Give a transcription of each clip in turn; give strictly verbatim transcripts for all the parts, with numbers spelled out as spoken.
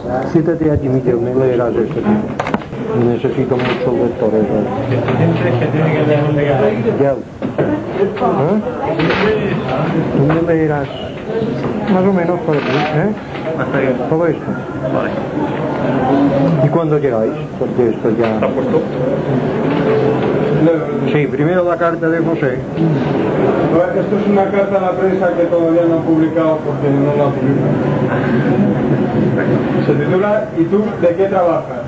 Siéntate allí, Miguel, me leerás esto. Necesito muchos lectores. Ya. ¿Eh? Tú me leerás más o menos por aquí, ¿eh? Todo esto. Vale. ¿Y cuándo llegáis? Porque esto ya... ¿Está puesto? Sí, primero la carta de José. Esto es una carta a la prensa que todavía no han publicado porque no la publican. Se titula ¿Y tú de qué trabajas?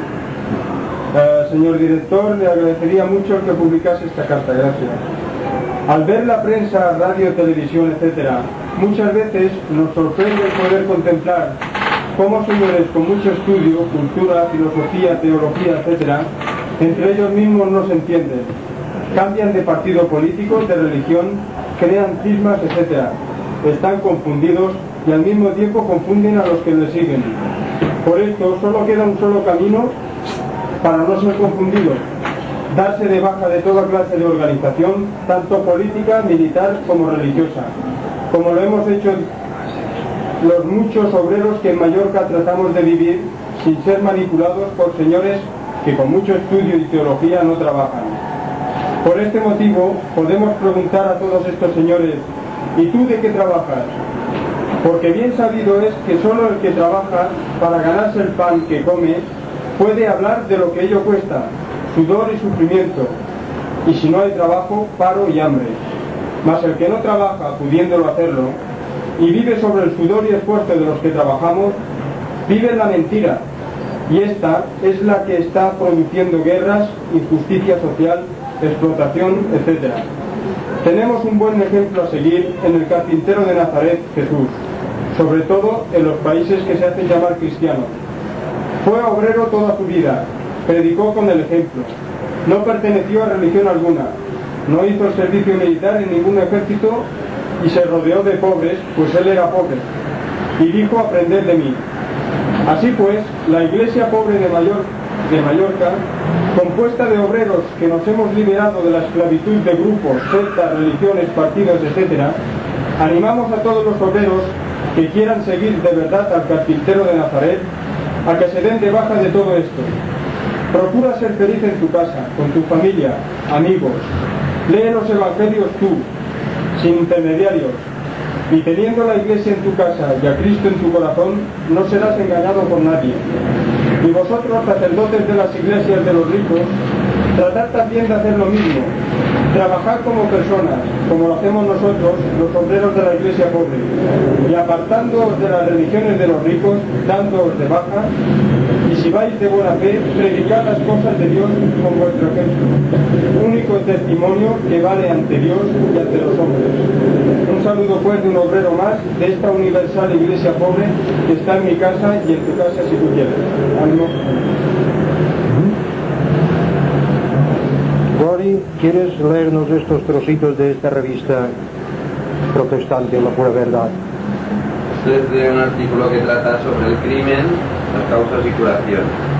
Eh, señor director, le agradecería mucho que publicase esta carta, gracias. Al ver la prensa, radio, televisión, etcétera, muchas veces nos sorprende poder contemplar cómo señores con mucho estudio, cultura, filosofía, teología, etcétera, entre ellos mismos no se entienden, cambian de partido político, de religión, crean cismas, etcétera. Están confundidos y al mismo tiempo confunden a los que les siguen. Por esto solo queda un solo camino para no ser confundidos: darse de baja de toda clase de organización, tanto política, militar como religiosa, como lo hemos hecho los muchos obreros que en Mallorca tratamos de vivir sin ser manipulados por señores que con mucho estudio y teología no trabajan. Por este motivo podemos preguntar a todos estos señores: ¿y tú de qué trabajas? Porque bien sabido es que solo el que trabaja para ganarse el pan que come puede hablar de lo que ello cuesta, sudor y sufrimiento, y si no hay trabajo, paro y hambre. Mas el que no trabaja, pudiéndolo hacerlo, y vive sobre el sudor y esfuerzo de los que trabajamos, vive en la mentira, y esta es la que está produciendo guerras, injusticia social, explotación, etcétera. Tenemos un buen ejemplo a seguir en el carpintero de Nazaret, Jesús, sobre todo en los países que se hacen llamar cristianos. Fue obrero toda su vida, predicó con el ejemplo, no perteneció a religión alguna, no hizo el servicio militar en ningún ejército y se rodeó de pobres, pues él era pobre, y dijo: aprended de mí. Así pues, la iglesia pobre de, Mayor, de Mallorca, compuesta de obreros que nos hemos liberado de la esclavitud de grupos, sectas, religiones, partidos, etcétera, animamos a todos los obreros que quieran seguir de verdad al carpintero de Nazaret a que se den de baja de todo esto. Procura ser feliz en tu casa, con tu familia, amigos. Lee los evangelios tú, sin intermediarios, y teniendo la iglesia en tu casa y a Cristo en tu corazón, no serás engañado por nadie. Y vosotros, sacerdotes de las iglesias de los ricos, tratad también de hacer lo mismo. Trabajad como personas, como lo hacemos nosotros, los obreros de la iglesia pobre, y apartándoos de las religiones de los ricos, dándoos de baja, y si vais de buena fe, predicad las cosas de Dios con vuestro ejemplo, único testimonio que vale ante Dios y ante los hombres. Un saludo pues de un obrero más de esta universal iglesia pobre que está en mi casa y en tu casa si tú quieres. Ánimo. Gori, ¿quieres leernos estos trocitos de esta revista protestante, La Pura Verdad? Es de un artículo que trata sobre el crimen, las causas y curación.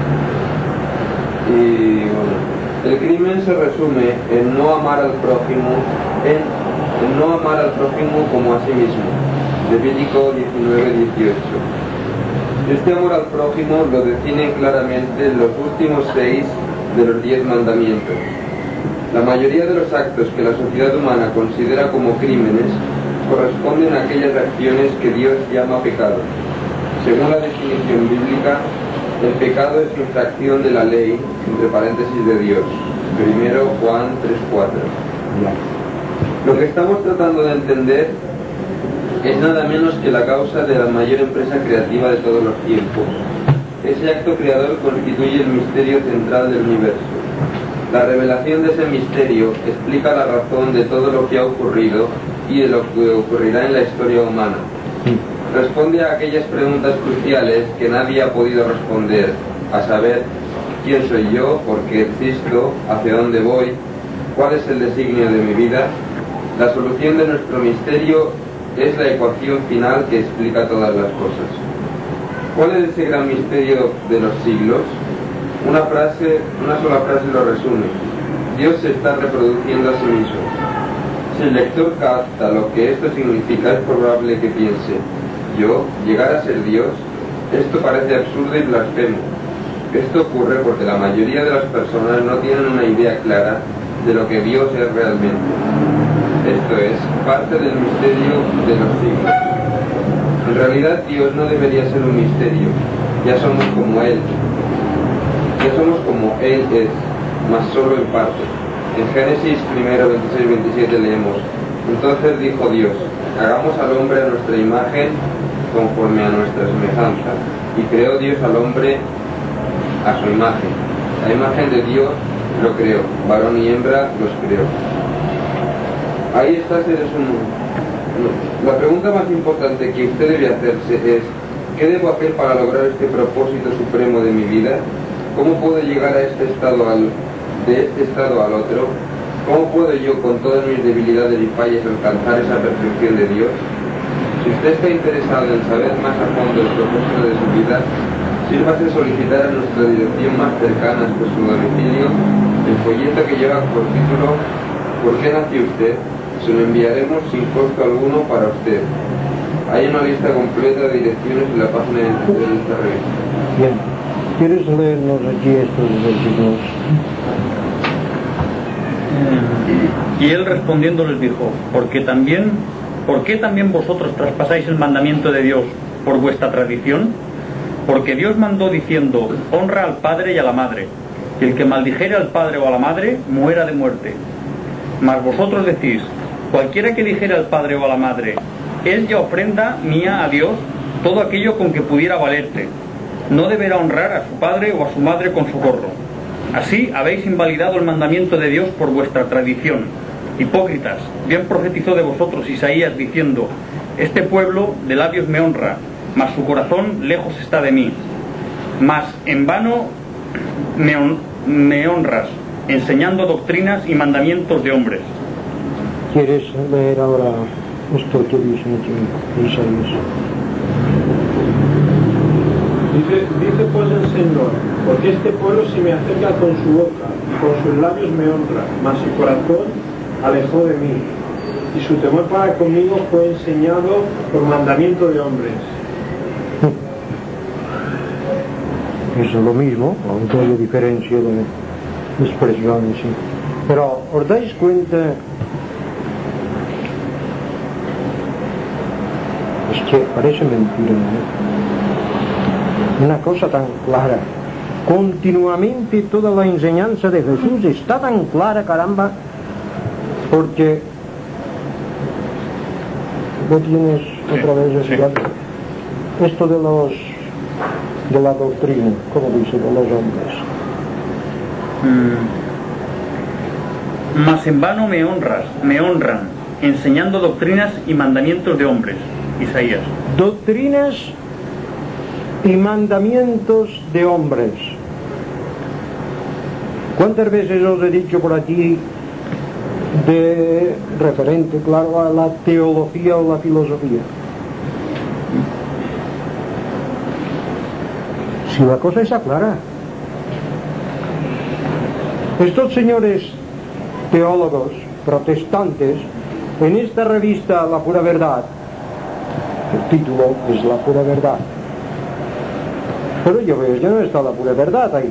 Y bueno, el crimen se resume en no amar al prójimo, en, en no amar al prójimo como a sí mismo. Levítico diecinueve dieciocho. Este amor al prójimo lo definen claramente los últimos seis de los diez mandamientos. La mayoría de los actos que la sociedad humana considera como crímenes corresponden a aquellas acciones que Dios llama pecado. Según la definición bíblica, el pecado es infracción de la ley, entre paréntesis de Dios. Primero Juan tres cuatro. Lo que estamos tratando de entender es nada menos que la causa de la mayor empresa creativa de todos los tiempos. Ese acto creador constituye el misterio central del universo. La revelación de ese misterio explica la razón de todo lo que ha ocurrido y de lo que ocurrirá en la historia humana. Responde a aquellas preguntas cruciales que nadie ha podido responder, a saber, ¿quién soy yo? ¿Por qué existo? ¿Hacia dónde voy? ¿Cuál es el designio de mi vida? La solución de nuestro misterio es la ecuación final que explica todas las cosas. ¿Cuál es ese gran misterio de los siglos? Una frase, una sola frase lo resume: Dios se está reproduciendo a sí mismo. Si el lector capta lo que esto significa, es probable que piense: ¿yo llegar a ser Dios? Esto parece absurdo y blasfemo. Esto ocurre porque la mayoría de las personas no tienen una idea clara de lo que Dios es realmente. Esto es parte del misterio de los siglos. En realidad Dios no debería ser un misterio, ya somos como Él. Ya somos como Él es, mas solo en parte. En Génesis primero, veintiséis veintisiete leemos: entonces dijo Dios, hagamos al hombre a nuestra imagen conforme a nuestra semejanza. Y creó Dios al hombre a su imagen. La imagen de Dios lo creó, varón y hembra los creó. Ahí está, seres humanos. La pregunta más importante que usted debe hacerse es: ¿qué debo hacer para lograr este propósito supremo de mi vida? ¿Cómo puedo llegar a este estado al, de este estado al otro? ¿Cómo puedo yo, con todas mis debilidades y fallas, alcanzar esa perfección de Dios? Si usted está interesado en saber más a fondo el propósito de su vida, sírvase solicitar a nuestra dirección más cercana hasta su domicilio el folleto que lleva por título ¿Por qué nació usted? Se lo enviaremos sin costo alguno para usted. Hay una lista completa de direcciones en la página de esta revista. Bien. ¿Quieres leernos aquí estos versículos? Y él respondiendo les dijo: porque también, ¿por qué también vosotros traspasáis el mandamiento de Dios por vuestra tradición? Porque Dios mandó diciendo: honra al padre y a la madre, y el que maldijere al padre o a la madre muera de muerte. Mas vosotros decís: cualquiera que dijere al padre o a la madre, es ya ofrenda mía a Dios, todo aquello con que pudiera valerse, no deberá honrar a su padre o a su madre con socorro. Así habéis invalidado el mandamiento de Dios por vuestra tradición. Hipócritas, bien profetizó de vosotros Isaías diciendo: este pueblo de labios me honra, mas su corazón lejos está de mí. Mas en vano me, hon- me honras, enseñando doctrinas y mandamientos de hombres. ¿Quieres leer ahora esto que dice aquí Isaías? Dice, dice pues el Señor: porque este pueblo se me acerca con su boca, y con sus labios me honra, mas su corazón alejó de mí, y su temor para conmigo fue enseñado por mandamiento de hombres. Eso es lo mismo, aunque hay diferencia de expresiones, sí. Pero os dais cuenta, es que parece mentira, ¿no? Una cosa tan clara. Continuamente toda la enseñanza de Jesús está tan clara, caramba, porque ¿lo tienes otra vez? Sí. Esto de los de la doctrina, como dice, de los hombres. Mm. Mas en vano me honras, me honran, enseñando doctrinas y mandamientos de hombres. Isaías. Doctrinas y mandamientos de hombres. ¿Cuántas veces os he dicho por aquí de referente, claro, a la teología o la filosofía? Si la cosa está clara. Estos señores teólogos protestantes, en esta revista La Pura Verdad, el título es La Pura Verdad, pero yo veo, ya no está la pura verdad ahí.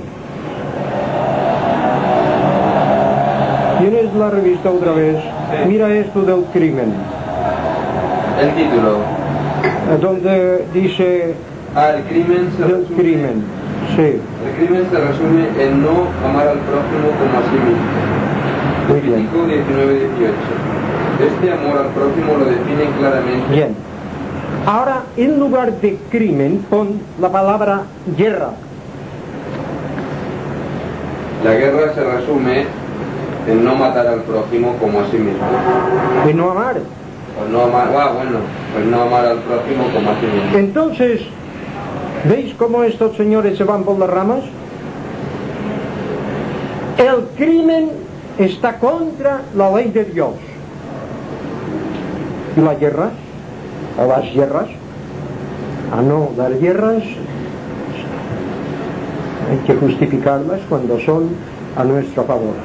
¿Tienes la revista otra vez? Sí. Mira esto del crimen. El título. Donde dice... Ah, el crimen se del resume, crimen, sí. El crimen se resume en no amar al prójimo como a sí mismo. Muy bien. Levítico diecinueve dieciocho. Este amor al prójimo lo define claramente. Bien. Ahora, en lugar de crimen, pon la palabra guerra. La guerra se resume en no matar al prójimo como a sí mismo. En no amar. Pues no amar, ah, bueno, pues no amar al prójimo como a sí mismo. Entonces, ¿veis cómo estos señores se van por las ramas? El crimen está contra la ley de Dios. ¿Y la guerra? ¿O las guerras? Ah, no, las guerras hay que justificarlas cuando son a nuestro favor.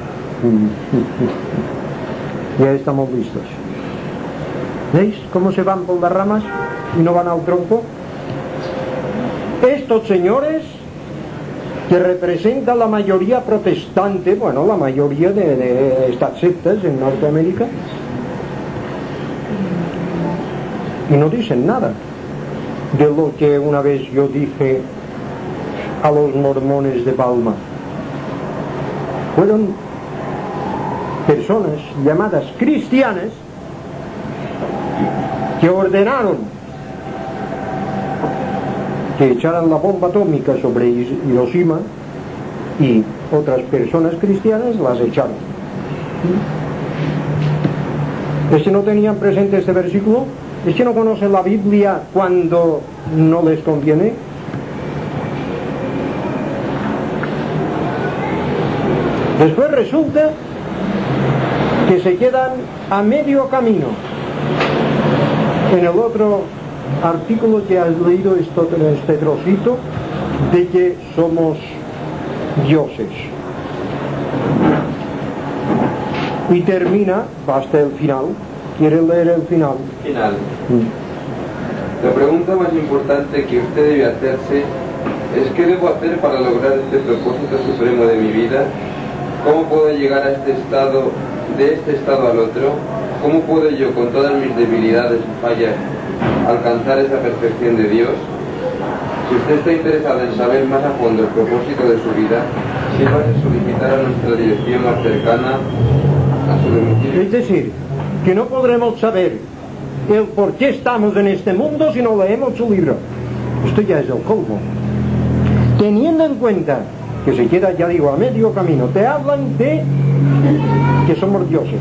Ya estamos listos. ¿Veis cómo se van por las ramas y no van al tronco? Estos señores, que representan la mayoría protestante, bueno, la mayoría de, de estas sectas en Norteamérica, y no dicen nada de lo que una vez yo dije a los mormones de Palma. Fueron personas llamadas cristianas que ordenaron que echaran la bomba atómica sobre Hiroshima, y otras personas cristianas las echaron. ¿Es que no tenían presente este versículo? ¿Es que no conocen la Biblia cuando no les conviene? Después resulta que se quedan a medio camino. En el otro artículo que has leído, esto, este trocito de que somos dioses, y termina hasta el final. ¿Quiere leer el final? Final. La pregunta más importante que usted debe hacerse es: ¿qué debo hacer para lograr este propósito supremo de mi vida? ¿Cómo puedo llegar a este estado, de este estado al otro? ¿Cómo puedo yo, con todas mis debilidades y fallas, alcanzar esa perfección de Dios? Si usted está interesado en saber más a fondo el propósito de su vida, sírvase solicitar a nuestra dirección más cercana a su domicilio. Es decir, que no podremos saber el por qué estamos en este mundo si no leemos su libro. Esto ya es el colmo. Teniendo en cuenta que se queda, ya digo, a medio camino, te hablan de que somos dioses.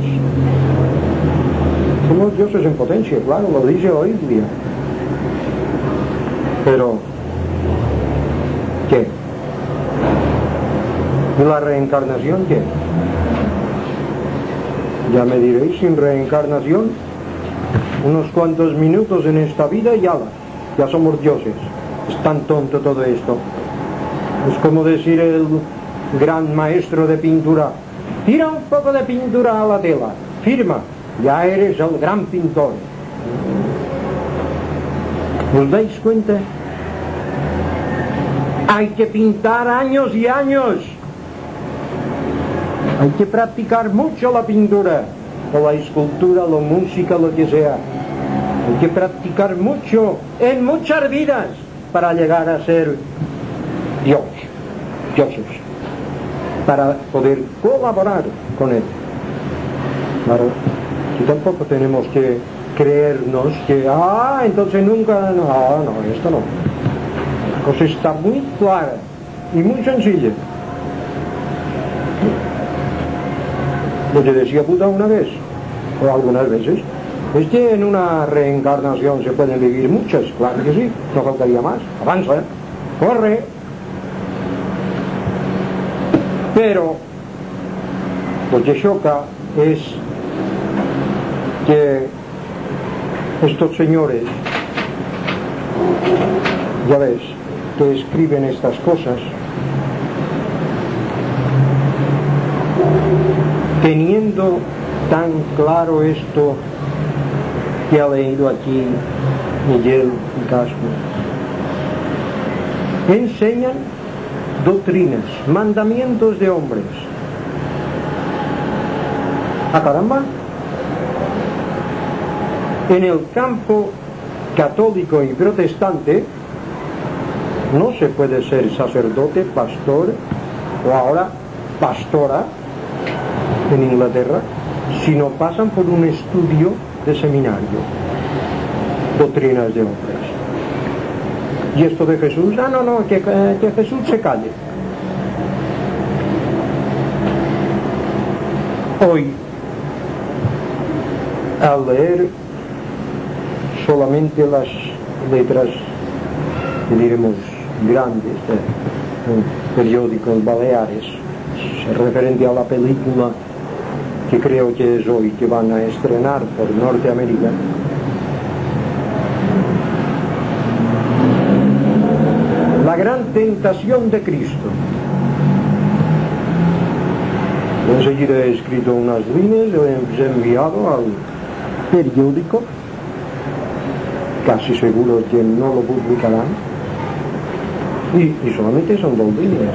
Somos dioses en potencia, claro, lo dice la Biblia. Pero, ¿qué? ¿Y la reencarnación qué? Ya me diréis, sin reencarnación, unos cuantos minutos en esta vida y ya, ya somos dioses. Es tan tonto todo esto. Es como decir el gran maestro de pintura: tira un poco de pintura a la tela, firma, ya eres el gran pintor. ¿Os dais cuenta? Hay que pintar años y años. Hay que practicar mucho la pintura, o la escultura, la música, lo que sea. Hay que practicar mucho, en muchas vidas, para llegar a ser Dios, dioses, para poder colaborar con Él. Claro, y tampoco tenemos que creernos que, ah, entonces nunca, no, no, esto no. La cosa está muy clara y muy sencilla. Lo que decía Buda una vez, o algunas veces, es que en una reencarnación se pueden vivir muchas. Claro que sí, no faltaría más. Avanza, ¿eh? Corre. Pero lo que choca es que estos señores, ya ves, que escriben estas cosas, teniendo tan claro esto que ha leído aquí Miguel Casco, enseñan doctrinas, mandamientos de hombres. ¡Ah, caramba! En el campo católico y protestante no se puede ser sacerdote, pastor o ahora pastora en Inglaterra si no pasan por un estudio de seminario, doctrinas de hombres. Y esto de Jesús, ah no, no, que, que Jesús se calle. Hoy, al leer solamente las letras, diremos, grandes de periódicos baleares, referente a la película que creo que es hoy, que van a estrenar por Norteamérica, La gran tentación de Cristo. Enseguida he escrito unas líneas, lo he enviado al periódico, casi seguro que no lo publicarán, Y, y solamente son dos líneas.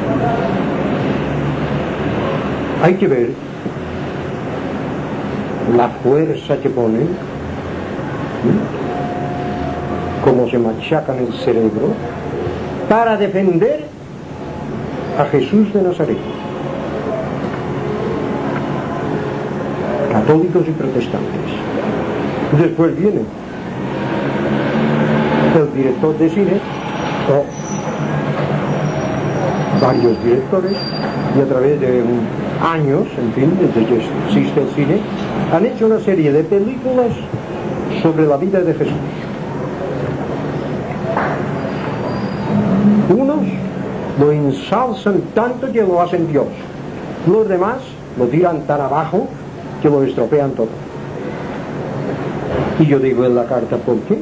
Hay que ver la fuerza que ponen, ¿sí? Cómo se machacan el cerebro para defender a Jesús de Nazaret. Católicos y protestantes. Después viene el director de cine, o varios directores, y a través de años, en fin, desde que existe el cine, han hecho una serie de películas sobre la vida de Jesús. Unos lo ensalzan tanto que lo hacen Dios, los demás lo tiran tan abajo que lo estropean todo. Y yo digo en la carta, ¿por qué?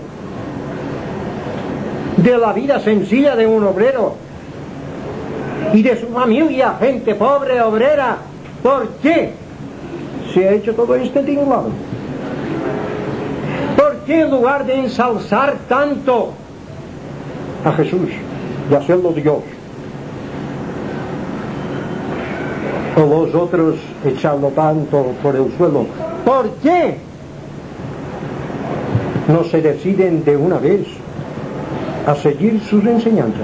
De la vida sencilla de un obrero y de su familia, gente pobre, obrera, ¿por qué se ha hecho todo este tinglado? ¿Por qué en lugar de ensalzar tanto a Jesús y hacerlo Dios, o los otros echarlo tanto por el suelo, ¿por qué no se deciden de una vez a seguir sus enseñanzas?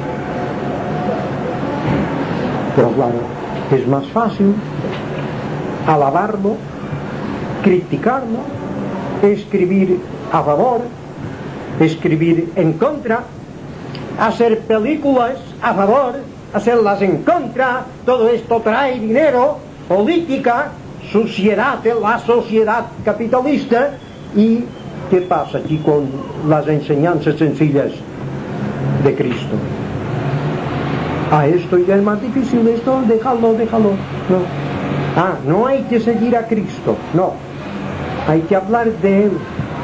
Pero claro, es más fácil alabarlo, criticarlo, escribir a favor, escribir en contra, hacer películas a favor, hacerlas en contra. Todo esto trae dinero, política, suciedad de la sociedad capitalista. ¿Y qué pasa aquí con las enseñanzas sencillas de Cristo? Ah, esto ya es más difícil, esto déjalo, déjalo. No. Ah, no hay que seguir a Cristo, no, hay que hablar de Él.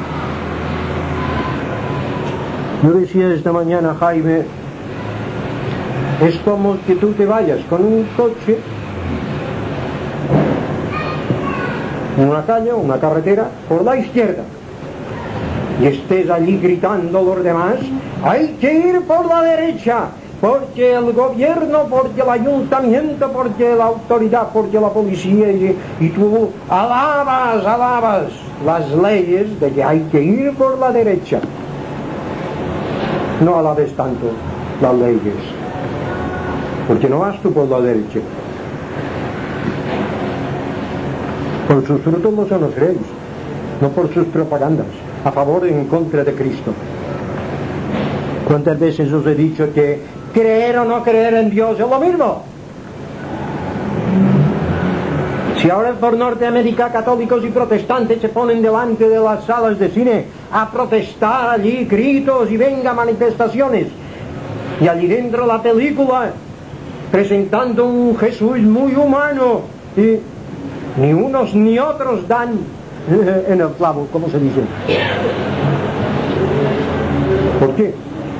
Yo decía esta mañana, Jaime, es como que tú te vayas con un coche, una calle, una carretera, por la izquierda, y estés allí gritando a los demás, hay que ir por la derecha, porque el gobierno, porque el ayuntamiento, porque la autoridad, porque la policía, y, y tú alabas, alabas las leyes de que hay que ir por la derecha. No alabes tanto las leyes, porque no vas tú por la derecha. Por sus frutos los conoceréis, no por sus propagandas, a favor y en contra de Cristo. ¿Cuántas veces os he dicho que creer o no creer en Dios es lo mismo? Si ahora por Norteamérica católicos y protestantes se ponen delante de las salas de cine a protestar allí, gritos y venga manifestaciones, y allí dentro la película presentando un Jesús muy humano, y ni unos ni otros dan en el clavo, ¿cómo se dice? ¿Por qué?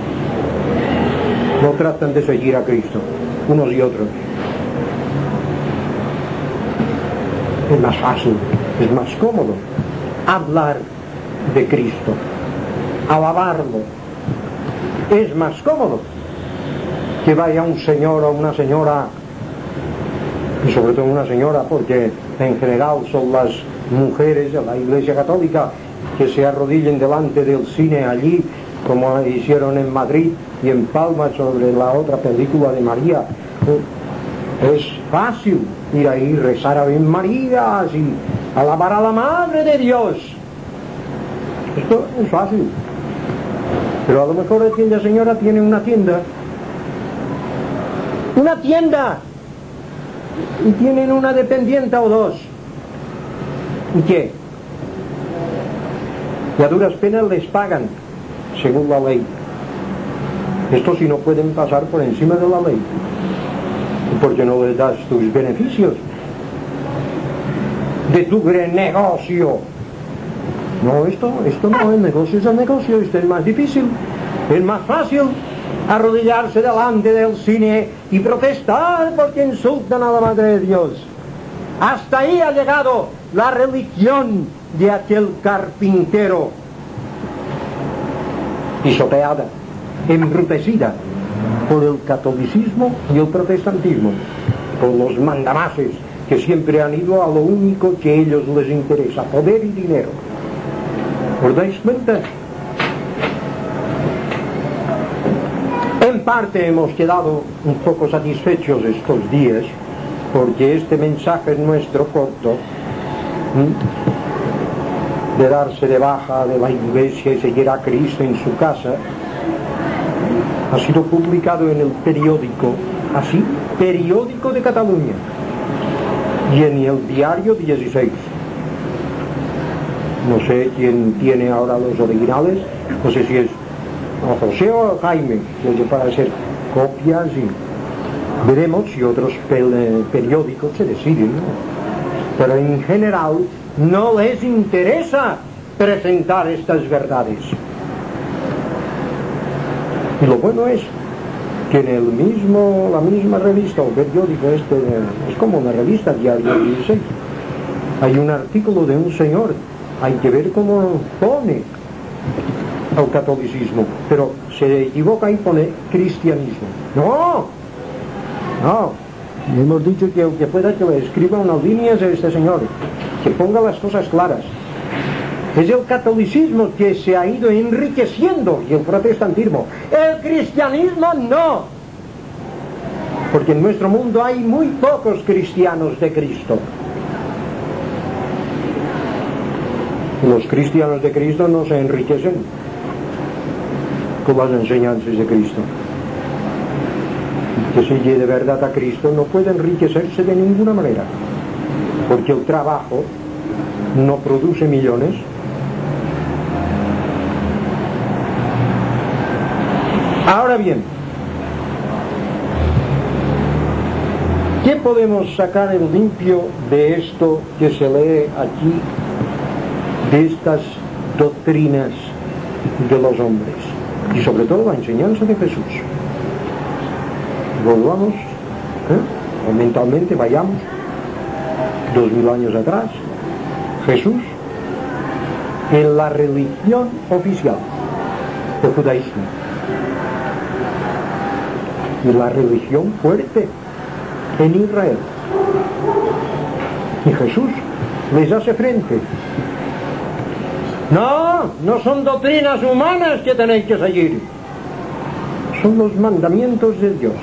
No tratan de seguir a Cristo, unos y otros. Es más fácil, es más cómodo hablar de Cristo, alabarlo. Es más cómodo que vaya un señor o una señora, y sobre todo una señora, porque en general son las mujeres de la Iglesia Católica, que se arrodillen delante del cine allí, como hicieron en Madrid y en Palma sobre la otra película de María. Es fácil ir ahí, rezar a Ave María y alabar a la Madre de Dios. Esto es fácil. Pero a lo mejor aquella señora tiene una tienda. Una tienda. Y tienen una dependiente o dos. ¿Y qué? Y a duras penas les pagan, según la ley. Esto si no pueden pasar por encima de la ley, porque no les das tus beneficios de tu gran negocio. No, esto, esto no es negocio, es el negocio. Esto es más difícil, es más fácil arrodillarse delante del cine y protestar porque insultan a la Madre de Dios. Hasta ahí ha llegado la religión de aquel carpintero, pisoteada, embrutecida por el catolicismo y el protestantismo, por los mandamases que siempre han ido a lo único que a ellos les interesa, poder y dinero. ¿Os dais cuenta? En parte hemos quedado un poco satisfechos estos días, porque este mensaje nuestro corto, ¿sí?, de darse de baja de la iglesia y seguir a Cristo en su casa, ha sido publicado en el periódico, así, Periódico de Cataluña, y en el Diario dieciséis. No sé quién tiene ahora los originales, no sé si es o José o Jaime, que para hacer copias, y veremos si otros periódicos se deciden, ¿no? Pero en general no les interesa presentar estas verdades. Y lo bueno es que en el mismo, la misma revista o periódico este, es como una revista, Diario dieciséis, hay un artículo de un señor, hay que ver cómo pone el catolicismo, pero se equivoca y pone cristianismo. No, no, hemos dicho que el que pueda que le escriba unas líneas a este señor, que ponga las cosas claras. Es el catolicismo que se ha ido enriqueciendo y el protestantismo. El cristianismo no, porque en nuestro mundo hay muy pocos cristianos de Cristo. Los cristianos de Cristo no se enriquecen con las enseñanzas de Cristo. El que sigue de verdad a Cristo no puede enriquecerse de ninguna manera, porque el trabajo no produce millones. Ahora bien, ¿qué podemos sacar en limpio de esto que se lee aquí, de estas doctrinas de los hombres y sobre todo la enseñanza de Jesús? Volvamos, ¿eh? o mentalmente vayamos dos mil años atrás. Jesús en la religión oficial, el judaísmo, y la religión fuerte en Israel, y Jesús les hace frente. No, no son doctrinas humanas que tenéis que seguir, son los mandamientos de Dios.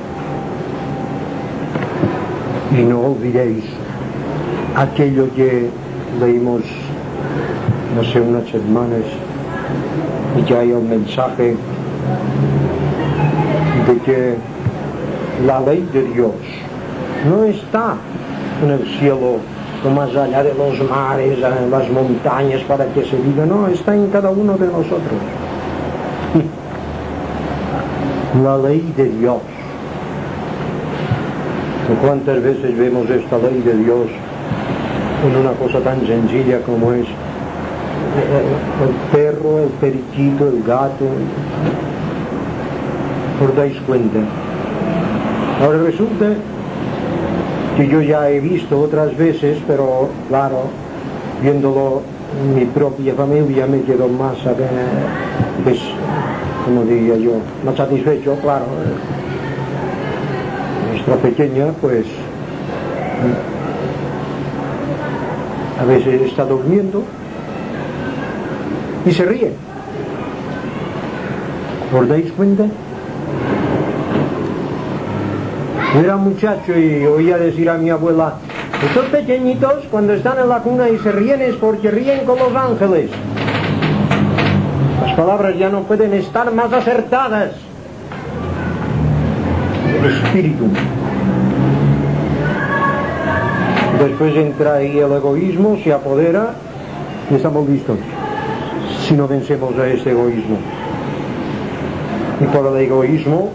Y no olvidéis aquello que leímos hace unas semanas, y que hay un mensaje de que la ley de Dios no está en el cielo o más allá de los mares, en las montañas para que se viva, no, está en cada uno de nosotros. La ley de Dios. ¿Cuántas veces vemos esta ley de Dios en una cosa tan sencilla como es el perro, el periquito, el gato? ¿Os dais cuenta? Ahora resulta que yo ya he visto otras veces, pero claro, viéndolo en mi propia familia me quedo más, pues, como diría yo, más satisfecho, claro. Nuestra pequeña, pues, a veces está durmiendo y se ríe. ¿Os dais cuenta? Era muchacho y oía decir a mi abuela, estos pequeñitos cuando están en la cuna y se ríen es porque ríen con los ángeles. Las palabras ya no pueden estar más acertadas. El espíritu. Después entra ahí el egoísmo, se apodera y estamos listos si no vencemos a ese egoísmo. Y por el egoísmo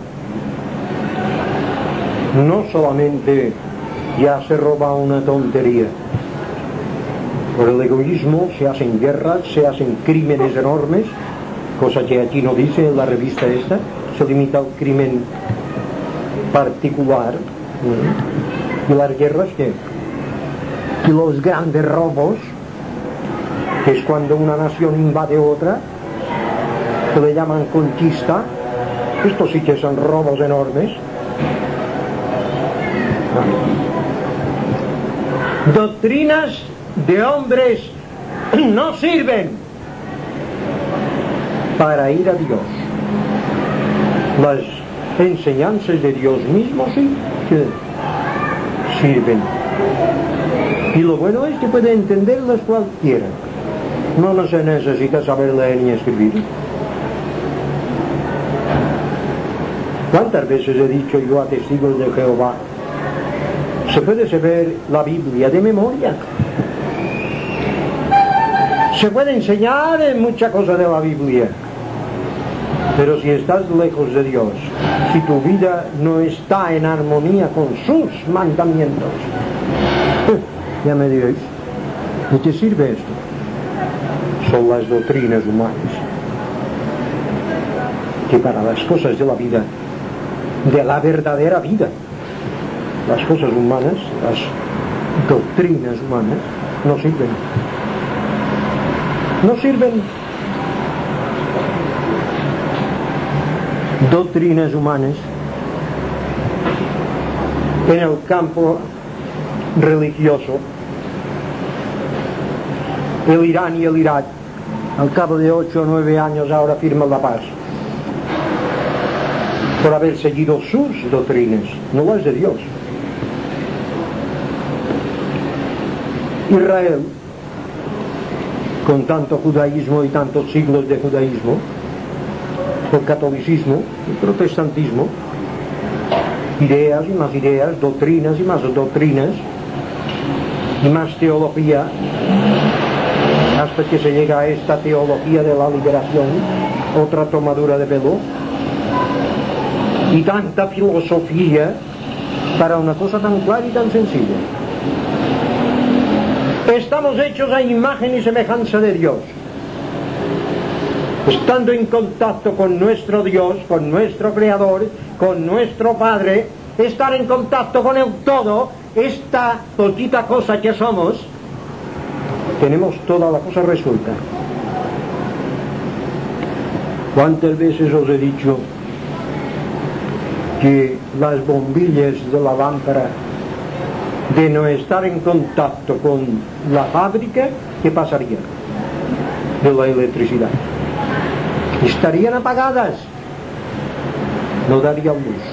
no solamente ya se roba una tontería, por el egoísmo se hacen guerras, se hacen crímenes enormes, cosa que aquí no dice en la revista esta, se limita al crimen particular, ¿no? Y las guerras que, y los grandes robos, que es cuando una nación invade otra, que le llaman conquista, Estos sí que son robos enormes. Doctrinas de hombres no sirven para ir a Dios. Las enseñanzas de Dios mismo sí que sirven. Y lo bueno es que puede entenderlas cualquiera. No se necesita saber leer ni escribir. ¿Cuántas veces he dicho yo a testigos de Jehová? Se puede saber la Biblia de memoria. Se puede enseñar mucha cosa de la Biblia. Pero si estás lejos de Dios, si tu vida no está en armonía con sus mandamientos, ya me diréis, ¿de qué sirve esto? Son las doctrinas humanas, que para las cosas de la vida, de la verdadera vida, las cosas humanas, las doctrinas humanas, no sirven. No sirven. Doctrinas humanas en el campo religioso. El Irán y el Irak, al cabo de ocho o nueve años, ahora firman la paz por haber seguido sus doctrinas, no las de Dios. Israel, con tanto judaísmo y tantos siglos de judaísmo, el catolicismo, el protestantismo, ideas y más ideas, doctrinas y más doctrinas, y más teología, hasta que se llega a esta teología de la liberación, otra tomadura de pelo, y tanta filosofía para una cosa tan clara y tan sencilla. Estamos hechos a imagen y semejanza de Dios. Estando en contacto con nuestro Dios, con nuestro Creador, con nuestro Padre, estar en contacto con el todo, esta poquita cosa que somos, tenemos toda la cosa resuelta. ¿Cuántas veces os he dicho que las bombillas de la lámpara, de no estar en contacto con la fábrica, ¿qué pasaría? De la electricidad. Estarían apagadas, no darían luz.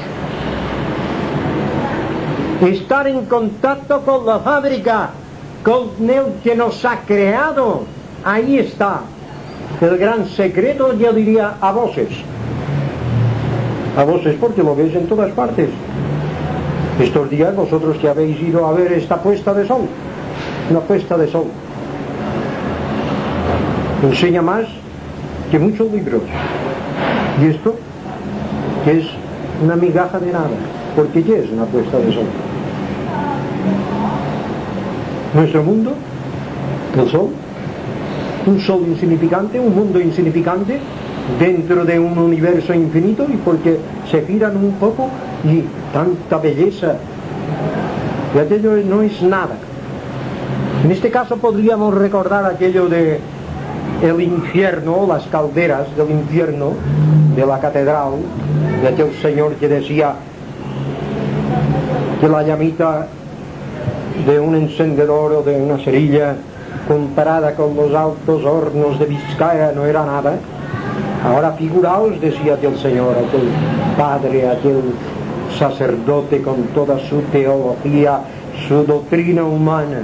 Estar en contacto con la fábrica, con el que nos ha creado, ahí está el gran secreto, yo diría a voces. A voces porque lo veis en todas partes. Estos días vosotros que habéis ido a ver esta puesta de sol, una puesta de sol, enseña más que muchos libros. Y esto, que es una migaja de nada, porque ¿qué es una puesta de sol? Nuestro mundo, el sol, un sol insignificante, un mundo insignificante, dentro de un universo infinito, y porque se giran un poco, y tanta belleza, y aquello no es nada. En este caso podríamos recordar aquello de el infierno, las calderas del infierno, de la catedral, de aquel señor que decía que la llamita de un encendedor o de una cerilla comparada con los altos hornos de Vizcaya no era nada. Ahora figuraos, decía aquel señor, aquel padre, aquel sacerdote con toda su teología, su doctrina humana,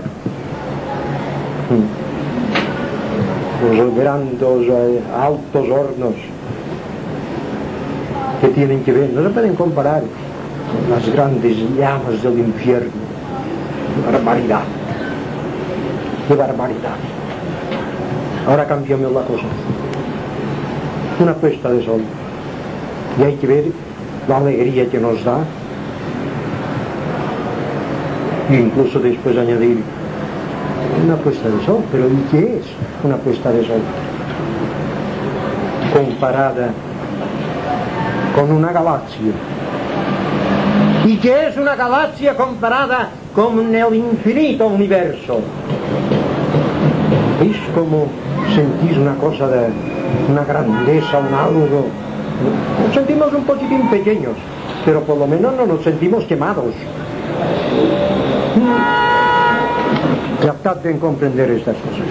los grandes eh, altos hornos que tienen que ver, no se pueden comparar con las grandes llamas del infierno. ¡Qué barbaridad! ¡Qué barbaridad! Ahora cambiamos la cosa. Una puesta de sol, y hay que ver la alegría que nos da, e incluso después añadir una puesta de sol. Pero ¿y qué es una puesta de sol? Comparada con una galaxia. ¿Y qué es una galaxia comparada con el infinito universo? ¿Veis cómo sentís una cosa de una grandeza, un algo Nos sentimos un poquitín pequeños, pero por lo menos no nos sentimos quemados. Tratad de comprender estas cosas.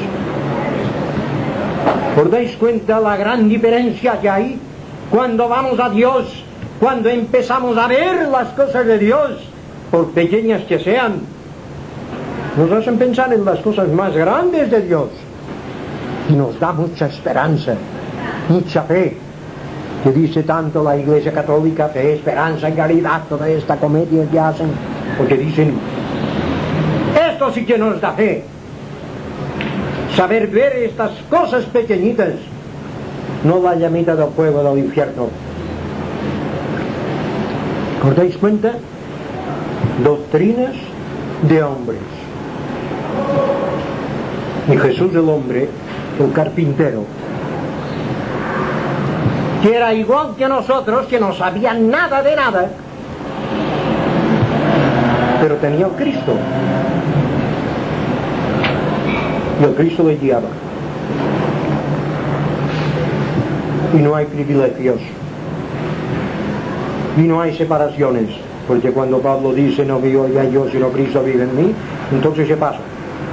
¿Os dais cuenta la gran diferencia que hay cuando vamos a Dios, cuando empezamos a ver las cosas de Dios, por pequeñas que sean? Nos hacen pensar en las cosas más grandes de Dios y nos da mucha esperanza, mucha fe, que dice tanto la Iglesia Católica: fe, esperanza y caridad, toda esta comedia que hacen, porque dicen, esto sí que nos da fe, saber ver estas cosas pequeñitas, no la llamita del fuego del infierno. ¿Os dais cuenta? Doctrinas de hombres. Y Jesús el hombre, el carpintero, que era igual que nosotros, que no sabía nada de nada, pero tenía el Cristo, y el Cristo le guiaba. Y no hay privilegios, y no hay separaciones, porque cuando Pablo dice no vivo ya yo sino Cristo vive en mí, entonces se pasa.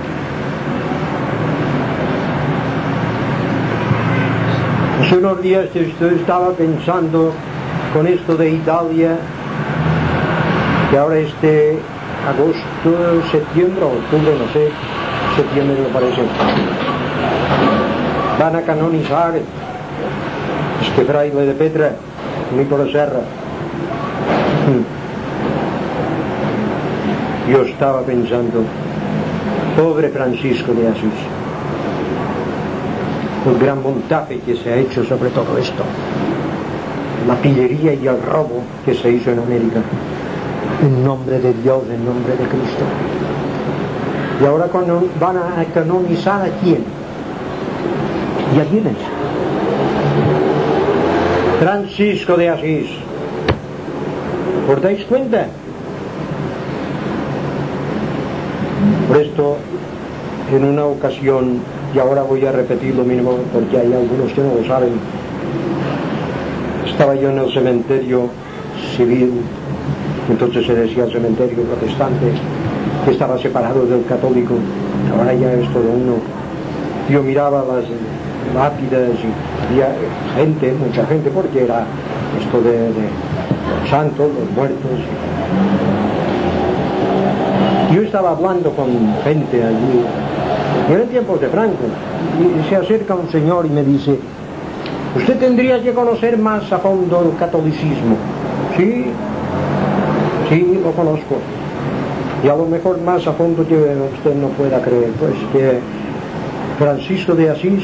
Hace unos días yo estaba pensando con esto de Italia, que ahora este agosto, septiembre o octubre, no sé, septiembre me parece, van a canonizar este fraile de Petra, Nicola Serra. Yo estaba pensando, pobre Francisco de Asís, el gran montaje que se ha hecho sobre todo esto, la pillería y el robo que se hizo en América, en nombre de Dios, en nombre de Cristo. Y ahora cuando van a canonizar, ¿a quién? ¿Y a quiénes? Francisco de Asís. ¿Os dais cuenta? Por esto, en una ocasión, y ahora voy a repetir lo mismo porque hay algunos que no lo saben, estaba yo en el cementerio civil, entonces se decía el cementerio protestante, que estaba separado del católico, ahora ya es todo uno. Yo miraba las lápidas y había gente, mucha gente, porque era esto de, de los santos, los muertos. Yo estaba hablando con gente allí, y eran tiempos de Franco, y se acerca un señor y me dice: usted tendría que conocer más a fondo el catolicismo. Sí, sí, lo conozco. Y a lo mejor más a fondo que usted no pueda creer, pues que Francisco de Asís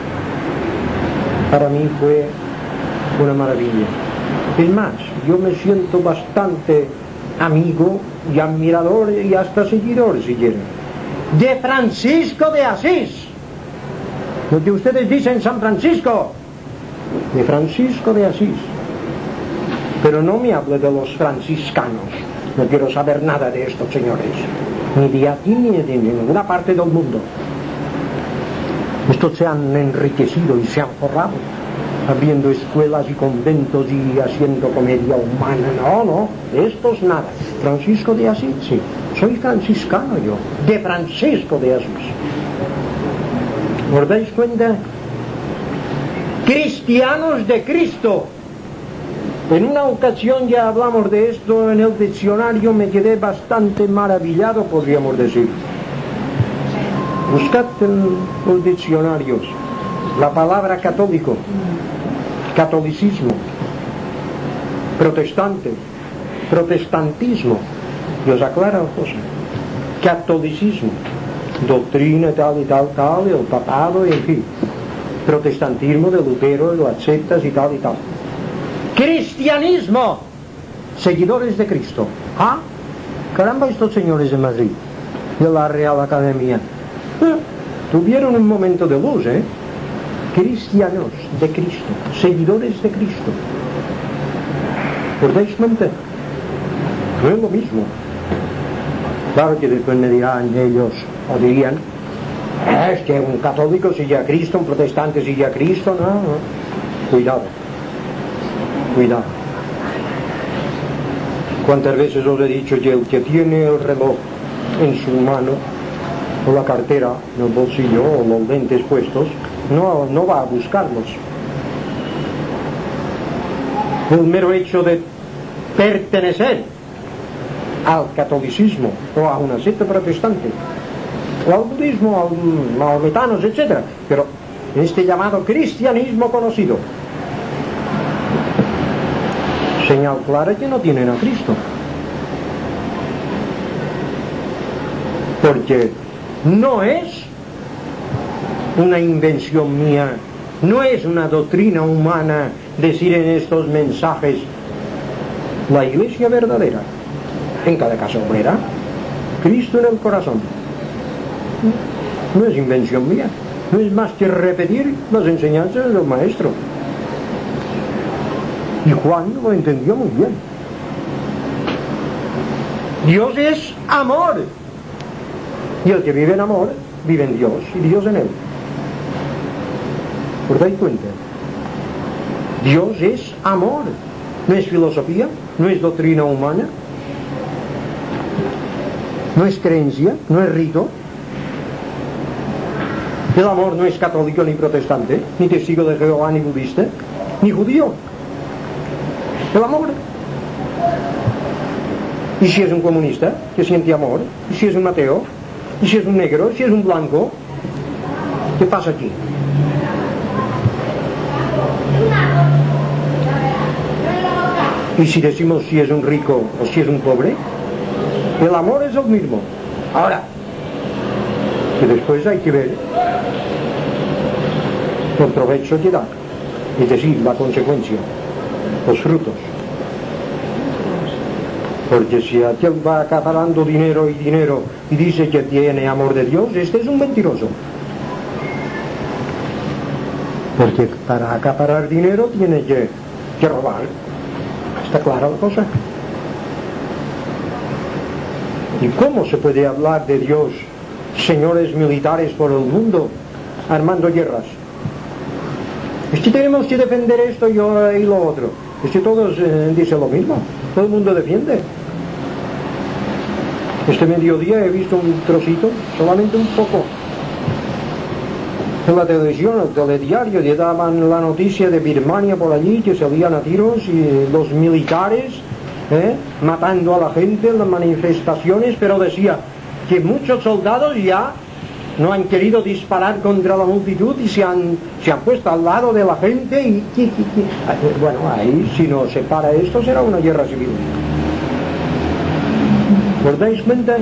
para mí fue una maravilla. Es más, yo me siento bastante amigo y admirador y hasta seguidor, si quieren, de Francisco de Asís. Lo que ustedes dicen San Francisco, de Francisco de Asís. Pero no me hable de los franciscanos, no quiero saber nada de estos señores, ni de aquí ni de ninguna parte del mundo. Estos se han enriquecido y se han forrado, habiendo escuelas y conventos y haciendo comedia humana. No, no, estos nada. Francisco de Asís, sí, soy franciscano yo, de Francisco de Asís. ¿Os dais cuenta? Cristianos de Cristo. En una ocasión ya hablamos de esto en el diccionario, me quedé bastante maravillado, podríamos decir. Buscad en los diccionarios la palabra católico, catolicismo, protestante, protestantismo, y os aclaro cosa, catolicismo, doctrina tal y tal, tal, el papado, en fin, protestantismo de Lutero, lo aceptas y tal y tal. Cristianismo, seguidores de Cristo. Ah, caramba, estos señores de Madrid, de la Real Academia, eh, tuvieron un momento de luz, ¿eh? Cristianos de Cristo, seguidores de Cristo. ¿Os dais cuenta? No es lo mismo. Claro que después me dirán ellos, o dirían, es que un católico sigue a Cristo, un protestante sigue a Cristo. No, no, cuidado. Cuidado. ¿Cuántas veces os he dicho que el que tiene el reloj en su mano, o la cartera en el bolsillo, o los lentes puestos, no, no va a buscarlos? El mero hecho de pertenecer al catolicismo o a una secta protestante o al budismo, a los maometanos, etcétera, pero en este llamado cristianismo conocido, señal clara que no tienen a Cristo, porque no es una invención mía, no es una doctrina humana decir en estos mensajes la iglesia verdadera, en cada caso obrera, Cristo en el corazón. No es invención mía, no es más que repetir las enseñanzas del maestro. Y Juan lo entendió muy bien. Dios es amor, y el que vive en amor vive en Dios y Dios en él. ¿Os dais cuenta? Dios es amor, no es filosofía, no es doctrina humana, no es creencia, no es rito. El amor no es católico ni protestante, ni testigo de Jehová, ni budista, ni judío. El amor. ¿Y si es un comunista que siente amor? ¿Y si es un ateo? ¿Y si es un negro? ¿Y si es un blanco? ¿Qué pasa aquí? Y si decimos si es un rico o si es un pobre, el amor es el mismo. Ahora, que después hay que ver el provecho que da, es decir, la consecuencia, los frutos. Porque si aquel va acaparando dinero y dinero y dice que tiene amor de Dios, este es un mentiroso. Porque para acaparar dinero tiene que, que robar. ¿Está clara la cosa? ¿Y cómo se puede hablar de Dios, señores militares por el mundo, armando guerras? Es que tenemos que defender esto y, y lo otro. Es que todos eh, dicen lo mismo. Todo el mundo defiende. Este mediodía he visto un trocito, solamente un poco, en la televisión, el telediario, que daban la noticia de Birmania por allí, que salían a tiros y los militares ¿eh? matando a la gente en las manifestaciones, pero decía que muchos soldados ya no han querido disparar contra la multitud y se han, se han puesto al lado de la gente y, y, y, y bueno, ahí si no se para esto será una guerra civil. ¿Os dais cuenta?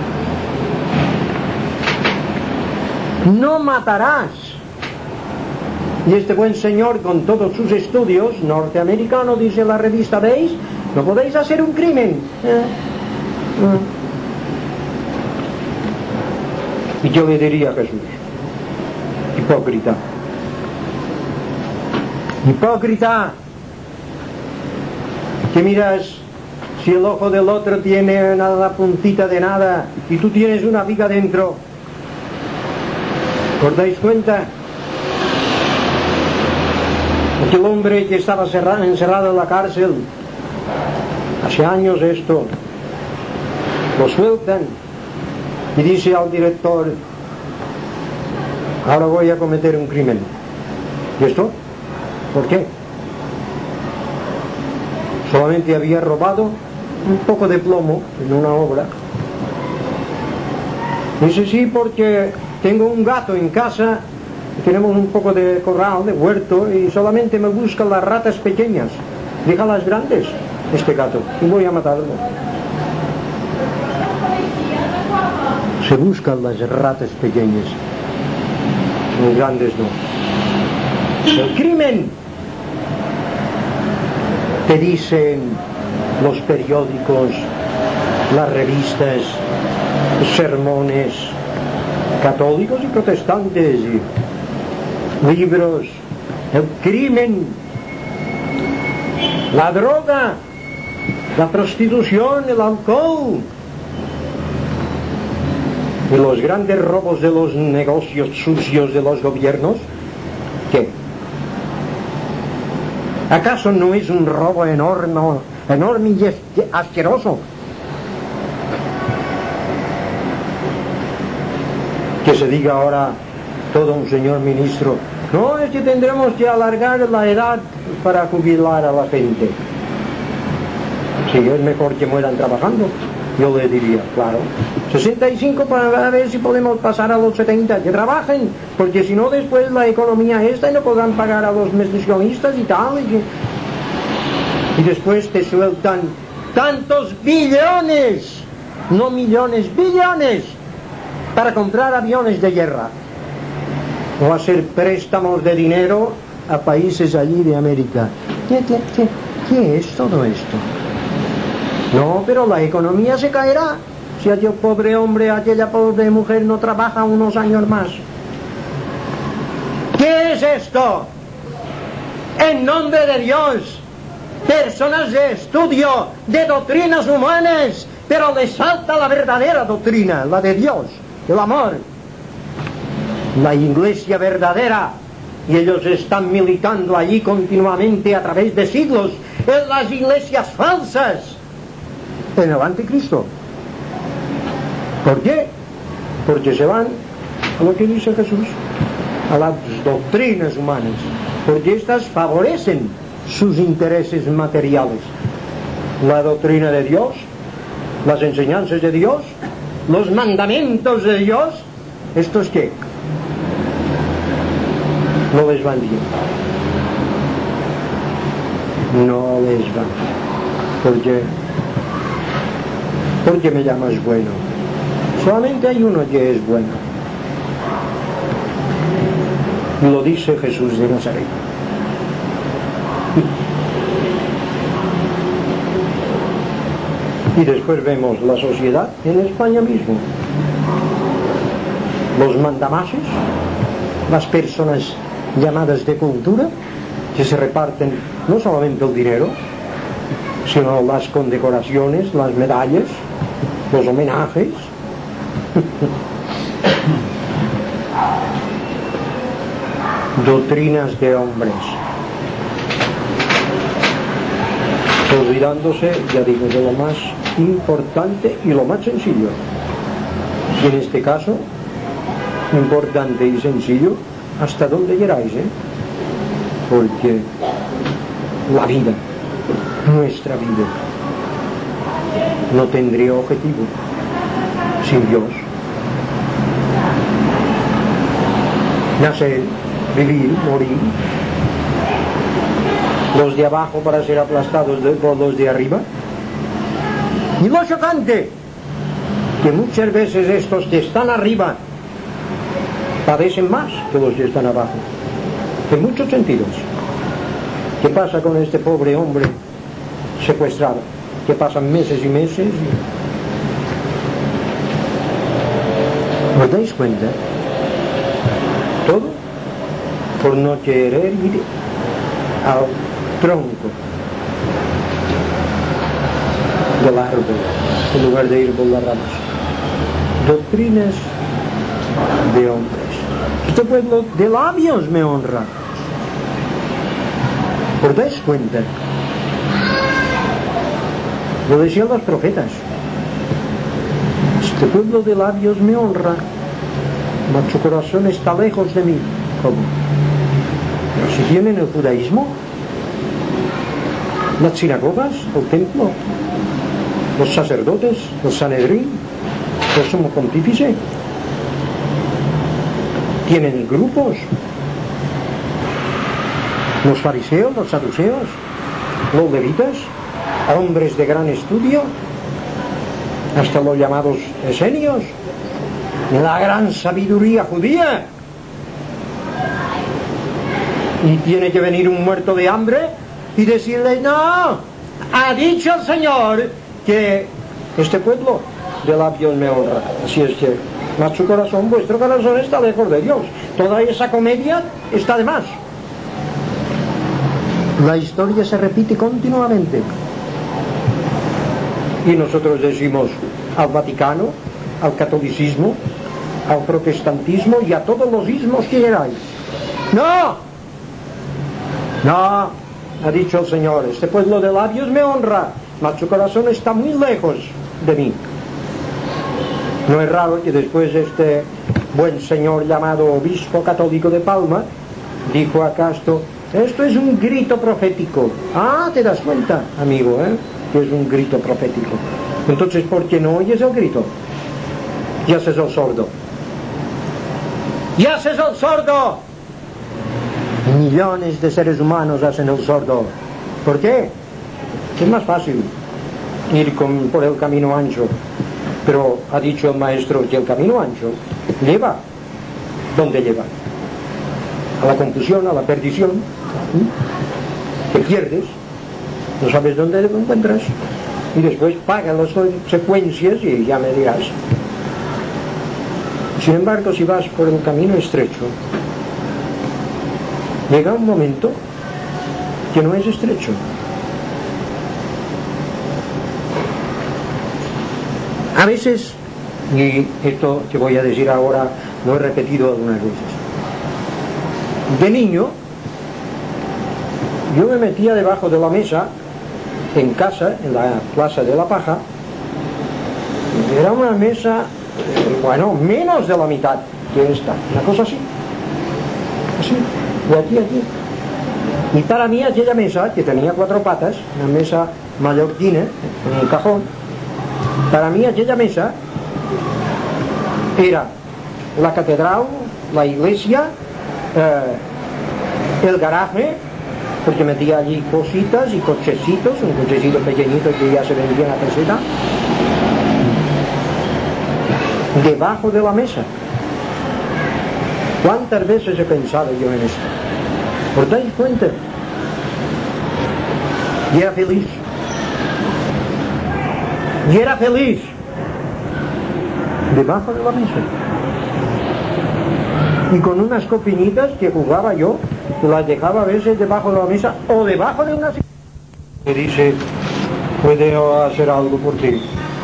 No matarás. Y este buen señor, con todos sus estudios norteamericanos, dice la revista, ¿veis? No podéis hacer un crimen. ¿Eh? ¿Eh? Y yo le diría a Jesús, hipócrita, hipócrita, que miras si el ojo del otro tiene una puntita de nada y tú tienes una viga dentro. ¿Os dais cuenta? Aquel hombre que estaba cerrado, encerrado en la cárcel, hace años esto, lo sueltan y dice al director, ahora voy a cometer un crimen. ¿Y esto? ¿Por qué? Solamente había robado un poco de plomo en una obra. Dice, sí, porque tengo un gato en casa, tenemos un poco de corral, de huerto, y solamente me buscan las ratas pequeñas. Déjalas grandes, este gato, y voy a matarlo. Se buscan las ratas pequeñas, los grandes no. El crimen, te dicen los periódicos, las revistas, sermones católicos y protestantes, y libros, el crimen, la droga, la prostitución, el alcohol y los grandes robos de los negocios sucios de los gobiernos. ¿Qué? ¿Acaso no es un robo enorme, enorme y asqueroso? Que se diga ahora todo un señor ministro, no, es que tendremos que alargar la edad para jubilar a la gente. Si es mejor que mueran trabajando, yo le diría, claro, sesenta y cinco para ver si podemos pasar a los setenta, que trabajen, porque si no después la economía esta y no podrán pagar a los pensionistas y tal, y, que... y después te sueltan tantos billones, no millones, billones, para comprar aviones de guerra o hacer préstamos de dinero a países allí de América. ¿Qué, qué, qué, qué es todo esto? No, pero la economía se caerá si aquel pobre hombre, aquella pobre mujer no trabaja unos años más. ¿Qué es esto? En nombre de Dios, personas de estudio de doctrinas humanas, pero les falta la verdadera doctrina, la de Dios, el amor, la iglesia verdadera, y ellos están militando allí continuamente a través de siglos en las iglesias falsas, en el anticristo. ¿Por qué? Porque se van a lo que dice Jesús, a las doctrinas humanas, porque estas favorecen sus intereses materiales. La doctrina de Dios, las enseñanzas de Dios, los mandamientos de Dios, ¿estos qué? No les van bien. No les van. ¿Por qué? ¿Por qué me llamas bueno? Solamente hay uno que es bueno. Lo dice Jesús de Nazaret. Y después vemos la sociedad en España mismo. Los mandamases, las personas llamadas de cultura, que se reparten no solamente el dinero, sino las condecoraciones, las medallas, los homenajes. Doctrinas de hombres, olvidándose, ya digo, de lo más importante y lo más sencillo. Y en este caso, importante y sencillo, hasta donde queráis, ¿eh? Porque la vida, nuestra vida, no tendría objetivo sin Dios. Nacer, vivir, morir, los de abajo para ser aplastados por los de arriba. Y lo chocante, que muchas veces estos que están arriba padecen más que los que están abajo, en muchos sentidos. ¿Qué pasa con este pobre hombre secuestrado? Que pasan meses y meses y... ¿Os dais cuenta? Todo por no querer ir al tronco del árbol en lugar de ir por las ramas. Doctrinas de hombres. Este pueblo de labios me honra. ¿Os dais cuenta? Lo decían los profetas. Este pueblo de labios me honra, mas su corazón está lejos de mí. ¿Cómo? Pero si tienen el judaísmo, las sinagogas, el templo, los sacerdotes, el Sanedrín, el sumo pontífice, tienen grupos, los fariseos, los saduceos, los levitas, hombres de gran estudio, hasta los llamados esenios, la gran sabiduría judía. Y tiene que venir un muerto de hambre y decirle, no, ha dicho el Señor que este pueblo de labios me honra. Así es que, mas su corazón, vuestro corazón está lejos de Dios. Toda esa comedia está de más. La historia se repite continuamente. Y nosotros decimos al Vaticano, al catolicismo, al protestantismo y a todos los ismos que queráis. ¡No! No, ha dicho el Señor, este pueblo de labios me honra, mas su corazón está muy lejos de mí. No es raro que después este buen señor llamado obispo católico de Palma dijo a Castro, esto es un grito profético. Ah, te das cuenta, amigo, ¿eh? que es un grito profético. Entonces, ¿por qué no oyes el grito? Y haces el sordo. ¡Y haces el sordo! Millones de seres humanos hacen el sordo. ¿Por qué? Es más fácil ir con, por el camino ancho. Pero ha dicho el maestro que el camino ancho lleva. ¿Dónde lleva? A la confusión, a la perdición. ¿Mm? Te pierdes, no sabes dónde te encuentras. Y después paga las consecuencias y ya me dirás. Sin embargo, si vas por el camino estrecho, llega un momento que no es estrecho. A veces, y esto que voy a decir ahora lo he repetido algunas veces, de niño yo me metía debajo de la mesa en casa, en la plaza de la Paja. Era una mesa, bueno, menos de la mitad que esta, una cosa así, así, de aquí a aquí. Y para mí aquella mesa, que tenía cuatro patas, una mesa mallorquina, en un cajón, para mí aquella mesa era la catedral, la iglesia, eh, el garaje, porque metía allí cositas y cochecitos, un cochecito pequeñito que ya se vendía en la peseta, debajo de la mesa. ¿Cuántas veces he pensado yo en esto? ¿Os dais cuenta? Y era feliz. Y era feliz. Debajo de la mesa. Y con unas copinitas que jugaba yo, las dejaba a veces debajo de la mesa o debajo de una silla. Me dice, ¿puedo hacer algo por ti?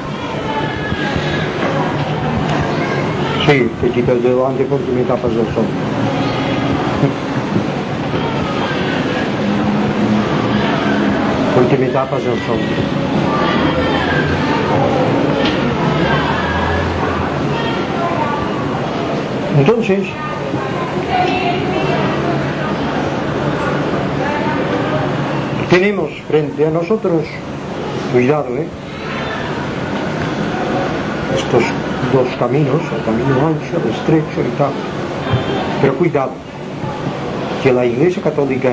Sí, te quitas de delante porque me tapas el sol. Porque me tapas el sol. Entonces, tenemos frente a nosotros, cuidado, ¿eh? estos dos caminos, el camino ancho, el estrecho y tal, pero cuidado, que la Iglesia Católica,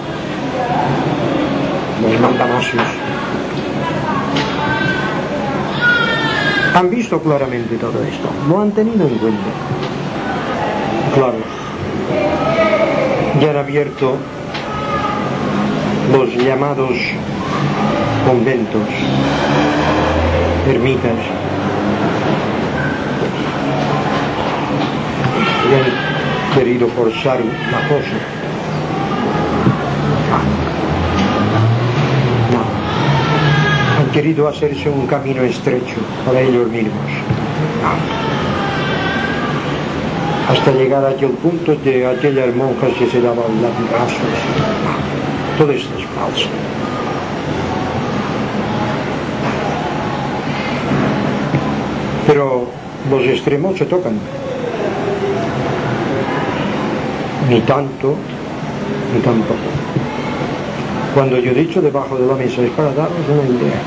los mandamasios, han visto claramente todo esto, lo han tenido en cuenta, claro, y han abierto los llamados conventos, ermitas, y han querido forzar la cosa. No. Han querido hacerse un camino estrecho para ellos mismos. No. Hasta llegar a aquel punto de aquellas monjas que se daban latigazos. No. Todo esto es falso. Pero los extremos se tocan. Ni tanto, ni tampoco. Cuando yo he dicho debajo de la mesa es para daros una idea.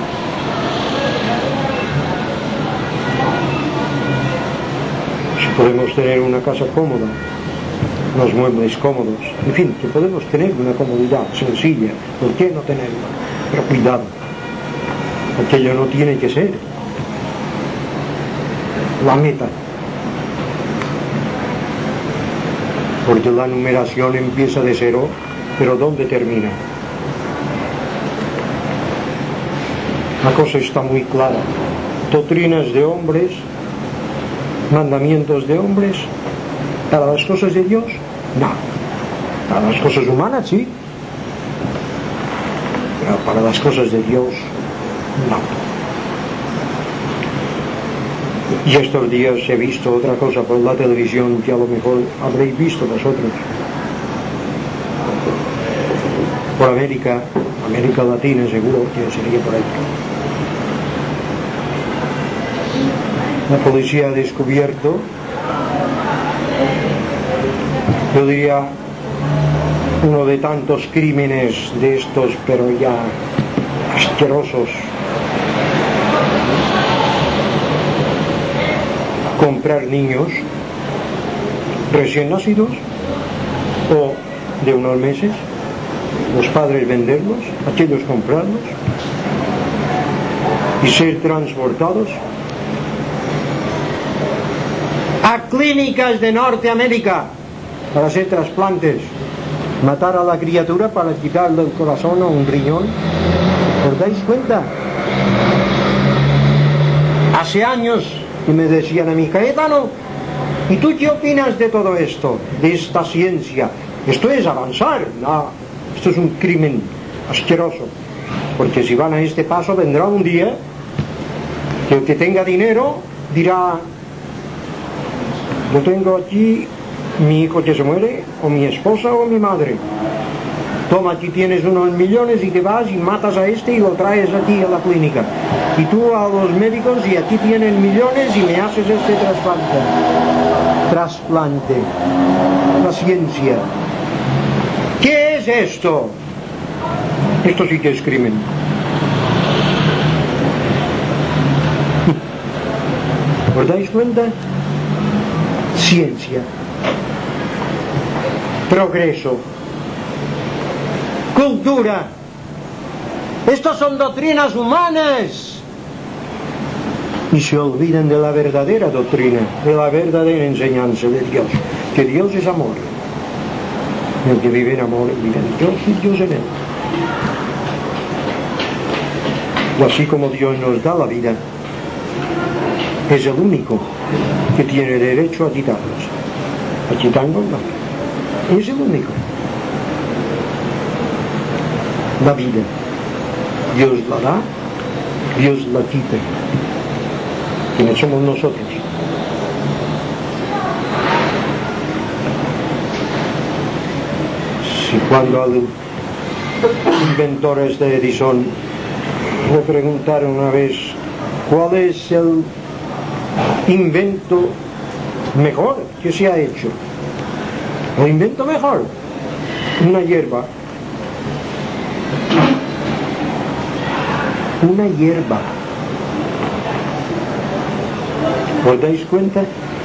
Si podemos tener una casa cómoda, unos muebles cómodos, en fin, que podemos tener una comodidad sencilla, ¿por qué no tenerla? Pero cuidado, aquello no tiene que ser la meta, porque la numeración empieza de cero, pero ¿dónde termina? La cosa está muy clara. Doctrinas de hombres, mandamientos de hombres, para las cosas de Dios, no. Para las cosas humanas, sí, pero para las cosas de Dios, no. Y estos días he visto otra cosa por la televisión que a lo mejor habréis visto vosotros. por América, América Latina seguro que sería por ahí. La policía ha descubierto, yo diría, uno de tantos crímenes de estos, pero ya asquerosos. Comprar niños recién nacidos o de unos meses, los padres venderlos, aquellos comprarlos y ser transportados a clínicas de Norteamérica para hacer trasplantes, matar a la criatura para quitarle el corazón o un riñón. ¿Os dais cuenta? Hace años que me decían a mí, Cayetano, ¿y tú qué opinas de todo esto? De esta ciencia. Esto es avanzar. No, esto es un crimen asqueroso. Porque si van a este paso, vendrá un día que el que tenga dinero dirá, yo tengo aquí mi hijo que se muere, o mi esposa o mi madre. Toma, aquí tienes unos millones y te vas y matas a este y lo traes aquí a la clínica. Y tú a los médicos y aquí tienen millones y me haces este trasplante. Trasplante. La ciencia. ¿Qué es esto? Esto sí que es crimen. ¿Os dais cuenta? Ciencia. Progreso. Cultura. Estas son doctrinas humanas. Y se olvidan de la verdadera doctrina, de la verdadera enseñanza de Dios, que Dios es amor. El que vive en amor vive en Dios y Dios en él. Y así como Dios nos da la vida, es el único que tiene derecho a quitarnos. A quitarnos no. Es el único. La vida. Dios la da, Dios la quita. ¿Quiénes somos nosotros? Si cuando al inventor este Edison le preguntaron una vez cuál es el invento mejor que se ha hecho, el invento mejor, una hierba. Una hierba. ¿Os dais cuenta?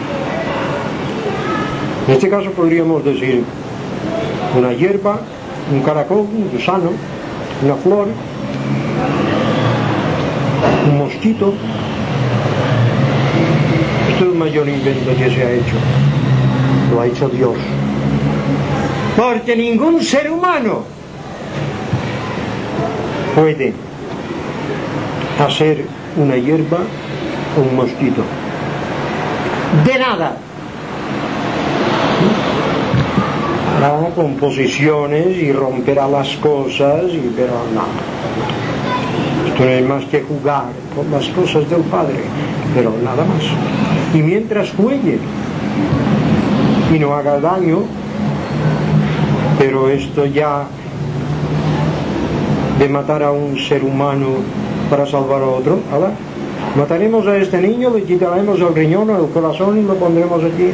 En este caso podríamos decir una hierba, un caracol, un gusano, una flor, un mosquito. Esto es el mayor invento que se ha hecho. Lo ha hecho Dios. Porque ningún ser humano puede hacer una hierba o un mosquito. De nada. Hará composiciones y romperá las cosas, y, pero no. Esto no es más que jugar con las cosas del Padre, pero nada más. Y mientras juegue y no haga daño, pero esto ya de matar a un ser humano para salvar a otro, ¿verdad? Mataremos a este niño, le quitaremos el riñón o el corazón y lo pondremos aquí.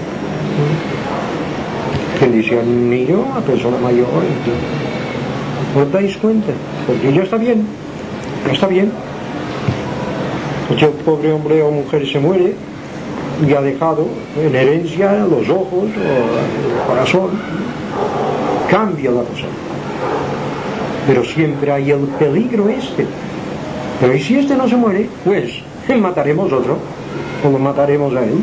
¿Quién dice a un niño? A persona mayor. ¿Os dais cuenta? Porque ya está bien, ya está bien. Porque el pobre hombre o mujer se muere y ha dejado en herencia los ojos o el corazón. Cambia la cosa. Pero siempre hay el peligro este. Pero ¿y si este no se muere? Pues mataremos otro, o lo mataremos a él.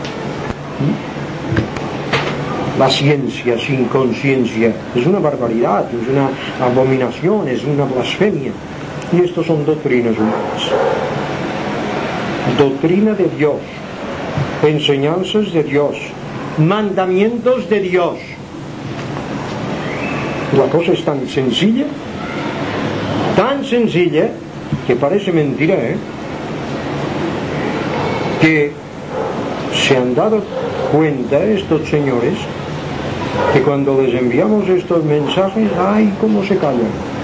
La ciencia sin conciencia es una barbaridad, es una abominación, es una blasfemia. Y esto son doctrinas humanas. Doctrina de Dios, enseñanzas de Dios, mandamientos de Dios. La cosa es tan sencilla, tan sencilla, que parece mentira, ¿eh? Que se han dado cuenta estos señores que cuando les enviamos estos mensajes, ¡ay, cómo se callan!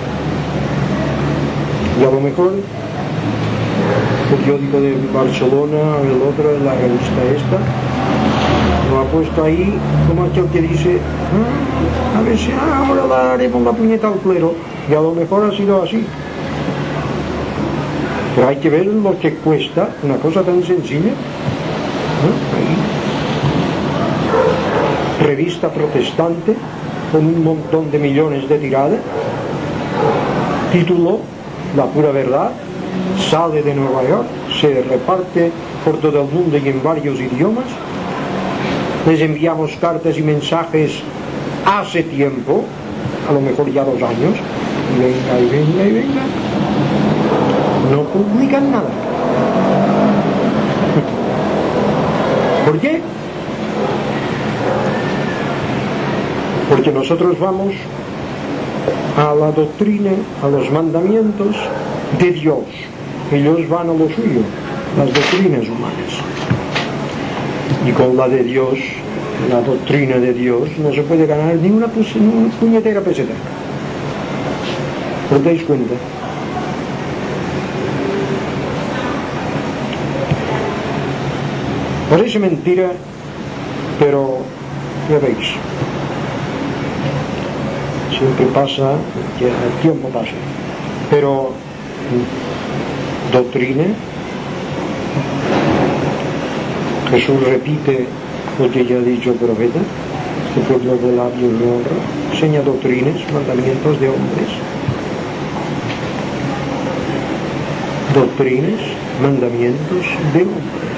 Y a lo mejor el periódico de Barcelona, el otro, la revista esta, lo ha puesto ahí como aquel que dice, ah, a ver si ahora le haremos la puñeta al clero, y a lo mejor ha sido así. Pero hay que ver lo que cuesta una cosa tan sencilla, ¿no? Ahí. Revista protestante con un montón de millones de tirada, título La pura verdad, sale de Nueva York, se reparte por todo el mundo y en varios idiomas. Les enviamos cartas y mensajes hace tiempo, a lo mejor ya dos años, y venga y venga y venga, no publican nada. ¿Por qué? Porque nosotros vamos a la doctrina, a los mandamientos de Dios. Ellos van a lo suyo, las doctrinas humanas. Y con la de Dios, la doctrina de Dios, no se puede ganar ni una, pu ni una puñetera peseta. ¿Os dais cuenta? Parece mentira, pero ya veis, siempre pasa, que el tiempo pasa, pero doctrina, Jesús repite lo que ya ha dicho el profeta, este pueblo de labios me honra, enseña doctrinas, mandamientos de hombres, doctrinas, mandamientos de hombres.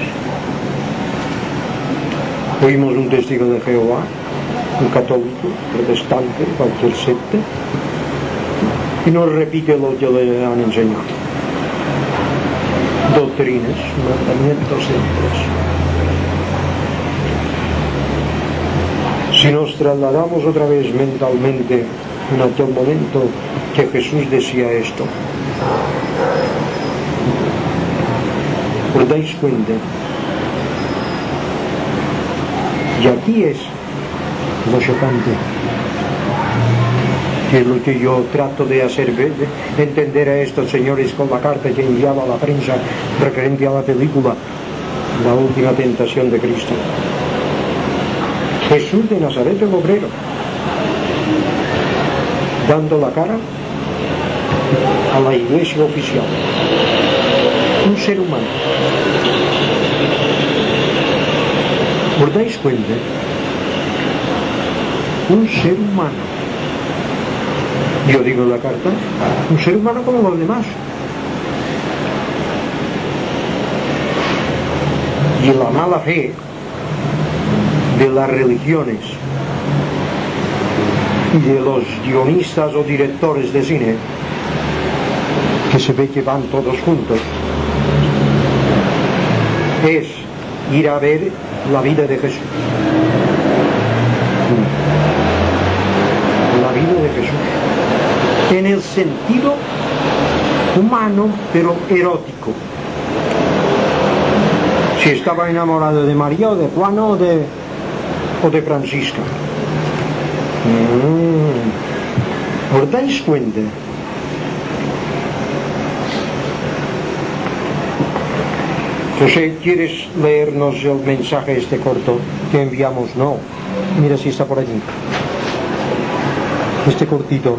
Oímos un testigo de Jehová, un católico, protestante, cualquier secta, y nos repite lo que le han enseñado. Doctrinas, mandamientos de hombres. Si nos trasladamos otra vez mentalmente en aquel momento que Jesús decía esto, ¿os dais cuenta? Y aquí es lo chocante, que es lo que yo trato de hacer, de entender a estos señores con la carta que enviaba a la prensa referente a la película La Última Tentación de Cristo. Jesús de Nazaret, el obrero, dando la cara a la iglesia oficial, un ser humano. ¿Os dais cuenta? Un ser humano. Yo digo en la carta, un ser humano como los demás. Y la mala fe de las religiones y de los guionistas o directores de cine, que se ve que van todos juntos, es ir a ver la vida de Jesús. La vida de Jesús. En el sentido humano, pero erótico. Si estaba enamorado de María o de Juan o de, o de Francisca. Mm. ¿Os dais cuenta? José, ¿quieres leernos el mensaje este corto que enviamos? No. Mira si está por allí. Este cortito.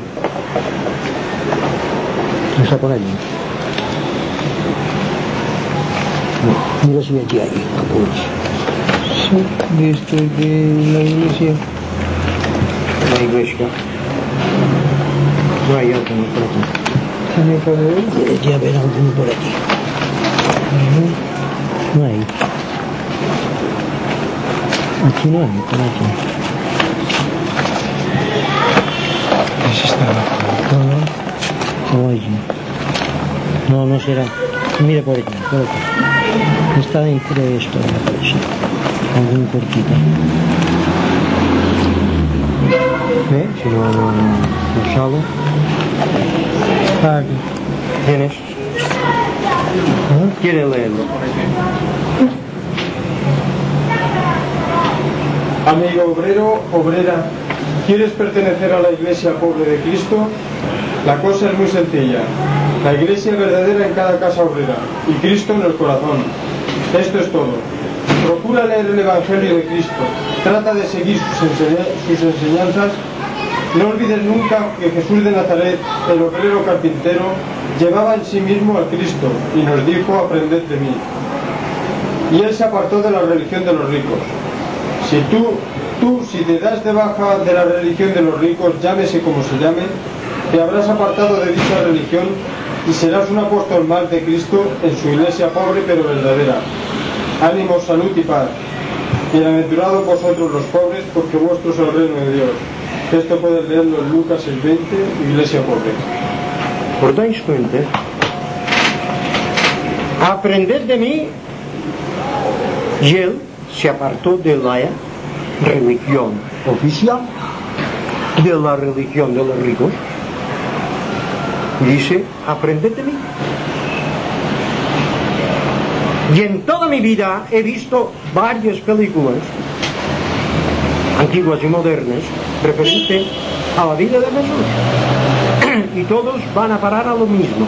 Está por allí. No, mira si aquí hay. Sí, de esto de la iglesia. La iglesia. No hay alguno por aquí. ¿Tiene que haber? Debería haber alguno por aquí. Uh-huh. No hay. Aquí no hay, por aquí. Ese está abajo. No, no allí. No, no será. Mira por aquí, por aquí. Está dentro de esto, sí. Algún cortito. ¿Ves? Si no, no, no, no sale. Aquí. ¿Tienes? ¿Quiere leerlo? Amigo obrero, obrera, ¿quieres pertenecer a la iglesia pobre de Cristo? La cosa es muy sencilla. la iglesia verdadera en cada casa obrera y Cristo en el corazón. Esto es todo. Procura leer el Evangelio de Cristo, trata de seguir sus, enseña sus enseñanzas. No olvides nunca que Jesús de Nazaret, el obrero carpintero, llevaba en sí mismo al Cristo y nos dijo: aprended de mí. Y él se apartó de la religión de los ricos. Si tú, tú, si te das de baja de la religión de los ricos, llámese como se llame, te habrás apartado de dicha religión y serás un apóstol más de Cristo en su iglesia pobre pero verdadera. Ánimo, salud y paz. Bienaventurados vosotros los pobres, porque vuestro es el reino de Dios. Esto puedes leerlo en Lucas seis veinte, iglesia pobre. ¿Os dais cuenta? Aprended de mí. Y él se apartó de la religión oficial, de la religión de los ricos. Dice: aprended de mí. Y en toda mi vida he visto varias películas, antiguas y modernas, referentes a la vida de Jesús. Y todos van a parar a lo mismo.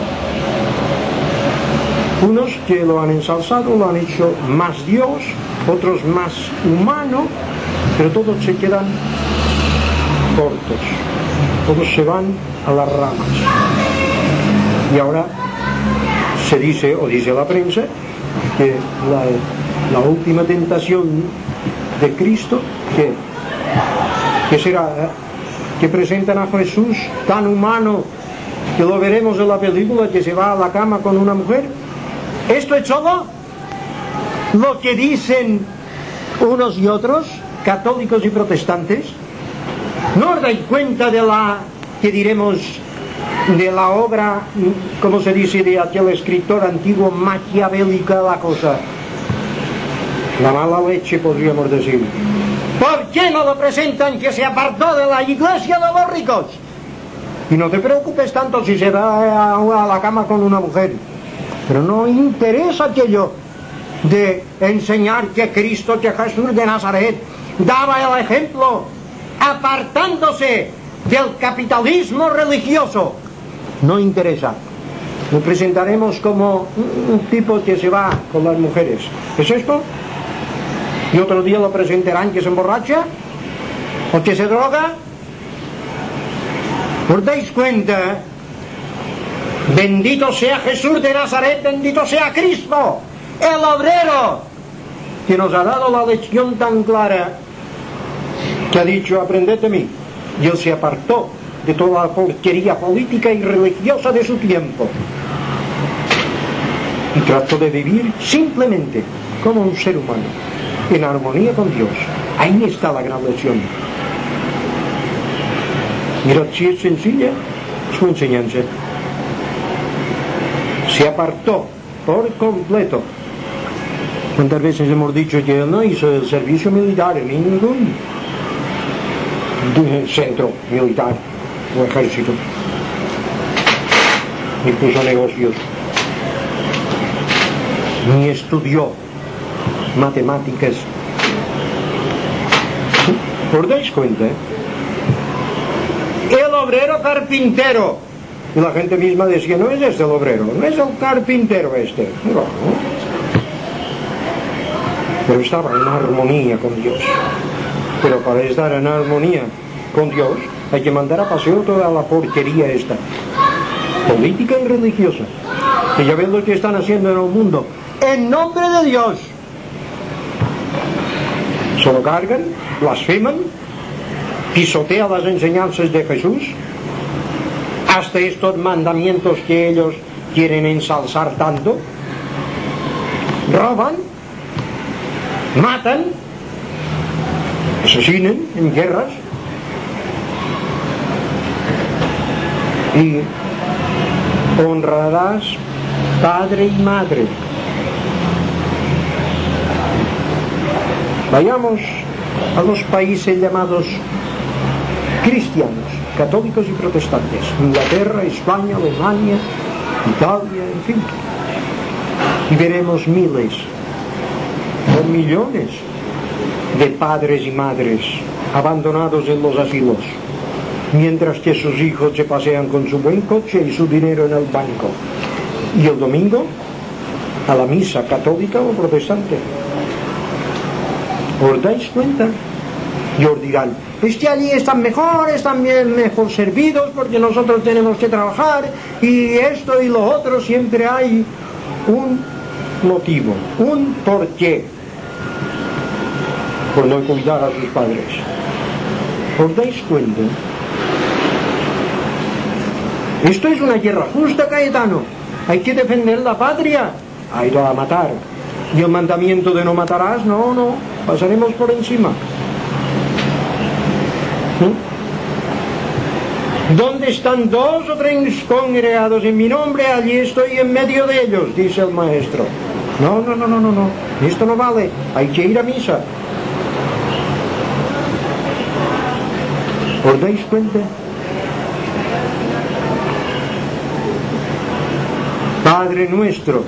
Unos que lo han ensalzado, lo han hecho más Dios, otros más humano, pero todos se quedan cortos, todos se van a las ramas. Y ahora se dice, o dice la prensa, que la, la última tentación de Cristo, que, que será, que presentan a Jesús tan humano, que lo veremos en la película, que se va a la cama con una mujer. Esto es todo lo que dicen unos y otros, católicos y protestantes. ¿No os dais cuenta de la, que diremos, de la obra, como se dice, de aquel escritor antiguo, maquiavélica la cosa? La mala leche, podríamos decir. ¿Por qué no lo presentan que se apartó de la iglesia de los ricos? Y no te preocupes tanto si se va a, a la cama con una mujer. Pero no interesa aquello de enseñar que Cristo, que Jesús de Nazaret daba el ejemplo apartándose del capitalismo religioso. No interesa. Lo presentaremos como un tipo que se va con las mujeres. ¿Es esto? Y otro día lo presentarán que se emborracha o que se droga. ¿Os dais cuenta? Bendito sea Jesús de Nazaret, bendito sea Cristo, el obrero, que nos ha dado la lección tan clara, que ha dicho: aprended de mí. Y él se apartó de toda la porquería política y religiosa de su tiempo y trató de vivir simplemente como un ser humano, en armonía con Dios. Ahí está la gran lección. Mirad si es sencilla su enseñanza. Se apartó por completo. ¿Cuántas veces hemos dicho que él no hizo el servicio militar en ningún centro militar o ejército, ni puso negocios, ni estudió matemáticas? ¿Os dais cuenta? El obrero carpintero. Y la gente misma decía: no es este el obrero, no es el carpintero este. No. Pero estaba en armonía con Dios. Pero para estar en armonía con Dios hay que mandar a paseo toda la porquería esta, política y religiosa, que ya ven lo que están haciendo en el mundo en nombre de Dios. Solo cargan, blasfeman, pisotean las enseñanzas de Jesús, hasta estos mandamientos que ellos quieren ensalzar tanto. Roban, matan, asesinan en guerras y honrarás padre y madre. Vayamos a los países llamados cristianos, católicos y protestantes: Inglaterra, España, Alemania, Italia, en fin, y veremos miles o millones de padres y madres abandonados en los asilos, mientras que sus hijos se pasean con su buen coche y su dinero en el banco. Y el domingo, a la misa católica o protestante. ¿Os dais cuenta? Y os dirán, es que allí están mejor, están bien mejor servidos porque nosotros tenemos que trabajar y esto y lo otro. Siempre hay un motivo, un porqué por no cuidar a sus padres. ¿Os dais cuenta? Esto es una guerra justa, Cayetano. Hay que defender la patria. Hay que matar. Y el mandamiento de no matarás, no, no, pasaremos por encima. ¿Mm? ¿Dónde están dos o tres congregados en mi nombre? Allí estoy en medio de ellos, dice el maestro. No, no, no, no, no, no. Esto no vale. Hay que ir a misa. ¿Os dais cuenta? Padre nuestro,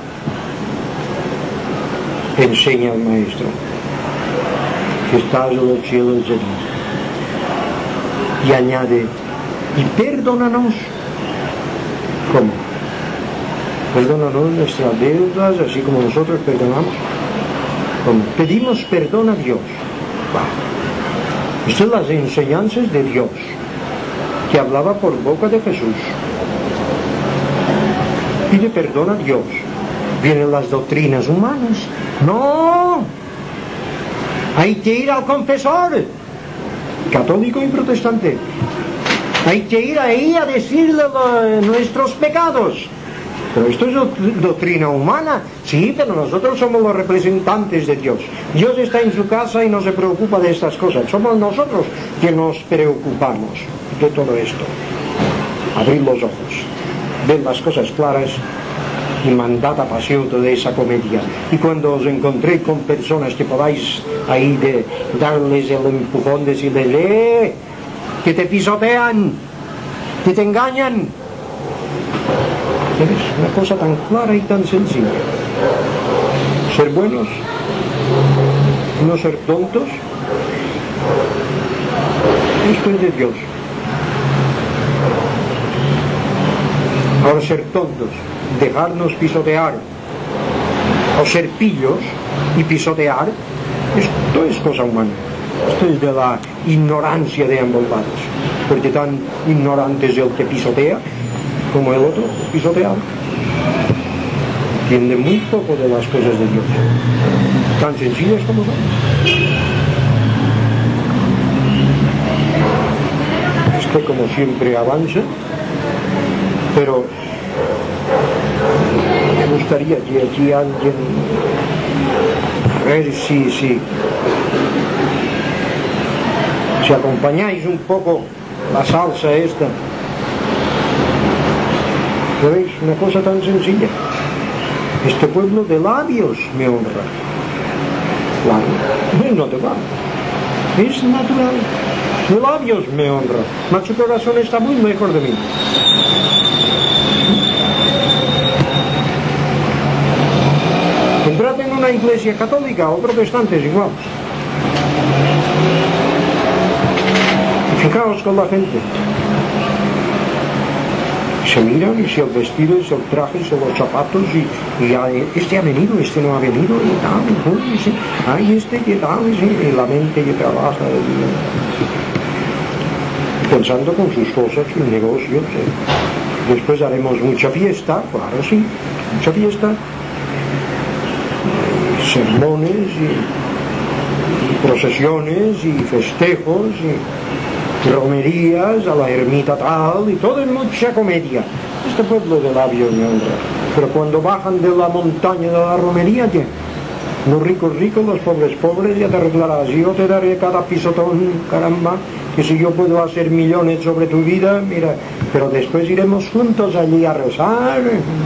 enseña el maestro, que estás en los cielos de Dios. Y añade, y perdónanos. ¿Cómo? Perdónanos nuestras deudas, así como nosotros perdonamos. ¿Cómo? Pedimos perdón a Dios. Wow. Estas son las enseñanzas de Dios, que hablaba por boca de Jesús. Pide perdón a Dios. Vienen las doctrinas humanas. No, hay que ir al confesor, católico y protestante. Hay que ir ahí a decirle nuestros pecados. Pero esto es doctrina humana. Sí, pero nosotros somos los representantes de Dios. Dios está en su casa y no se preocupa de estas cosas. Somos nosotros que nos preocupamos de todo esto. Abrir los ojos, ver las cosas claras y mandad a paseo toda esa comedia. Y cuando os encontré con personas que podáis ahí de darles el empujón, decirles, ¡eh! Que te pisotean, que te engañan. Es una cosa tan clara y tan sencilla. Ser buenos, no ser tontos. Esto es de Dios. Ahora ser tontos, dejarnos pisotear, o ser pillos y pisotear, esto es cosa humana. Esto es de la ignorancia de ambos lados, porque tan ignorante es el que pisotea como el otro pisoteado. Entiende muy poco de las cosas de Dios, tan sencillas como son. Esto, como siempre, avanza, pero me gustaría que aquí alguien, a ver si, si, si acompañáis un poco la salsa esta. ¿Veis? Una cosa tan sencilla. Este pueblo de labios me honra. Claro, no te va. Es natural. De labios me honra. Mas su corazón está muy lejos de mí. Entrad en una iglesia católica o protestante, es igual. Y fijaos con la gente. Se miran y si el vestido, si el traje, si los zapatos, y, y ya, este ha venido, este no ha venido, y tal, y sí, ay, este que tal, y, sí, y la mente que trabaja, y, pensando con sus cosas, sus negocios. Eh. Después haremos mucha fiesta, claro, sí, mucha fiesta, y sermones, y, y procesiones, y festejos, y romerías a la ermita tal, y todo en mucha comedia. Este pueblo de labios me honra. Pero cuando bajan de la montaña de la romería, ¿qué? Los ricos ricos, los pobres pobres, ya te arreglarás. Yo te daré cada pisotón, caramba, que si yo puedo hacer millones sobre tu vida, mira, pero después iremos juntos allí a rezar.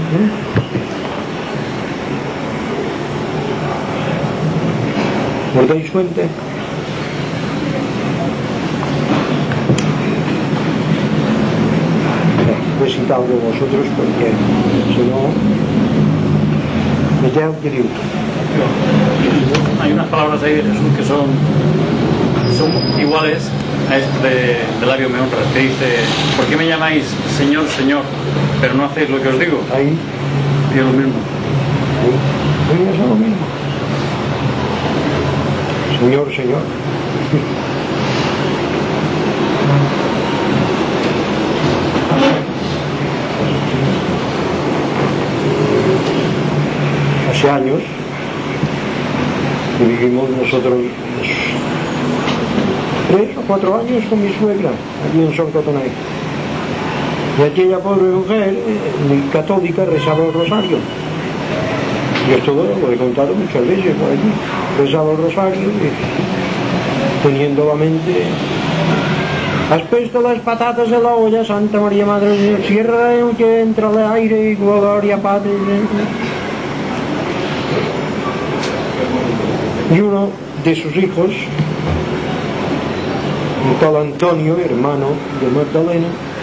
¿Os dais cuenta? Algo de vosotros, porque si no me tengo que ir. Hay unas palabras ahí de Jesús que son, son iguales a este de, de labio me honras, que dice: ¿por qué me llamáis Señor, Señor, pero no hacéis lo que os digo? Ahí, Y es lo mismo. ahí, ahí es lo mismo. Señor, Señor. Hace años que vivimos nosotros tres o cuatro años con mi suegra aquí en Son Cotonay, y aquella pobre mujer eh, católica rezaba el rosario. Y esto lo he contado muchas veces por aquí. Rezaba el rosario y, teniendo la mente: has puesto las patatas en la olla, Santa María Madre de Dios, cierra que entra el aire y gloria Padre. Y uno de sus hijos, un tal Antonio, hermano de Magdalena,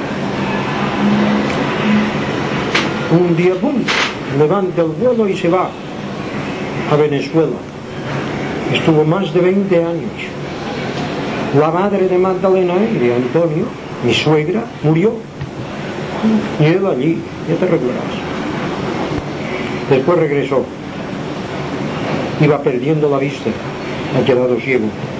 un día, ¡pum!, levanta el vuelo y se va a Venezuela. Estuvo más de veinte años. La madre de Magdalena y de Antonio, mi suegra, murió. Y él allí, ya te recuerdas. Después regresó. Iba perdiendo la vista, ha quedado ciego.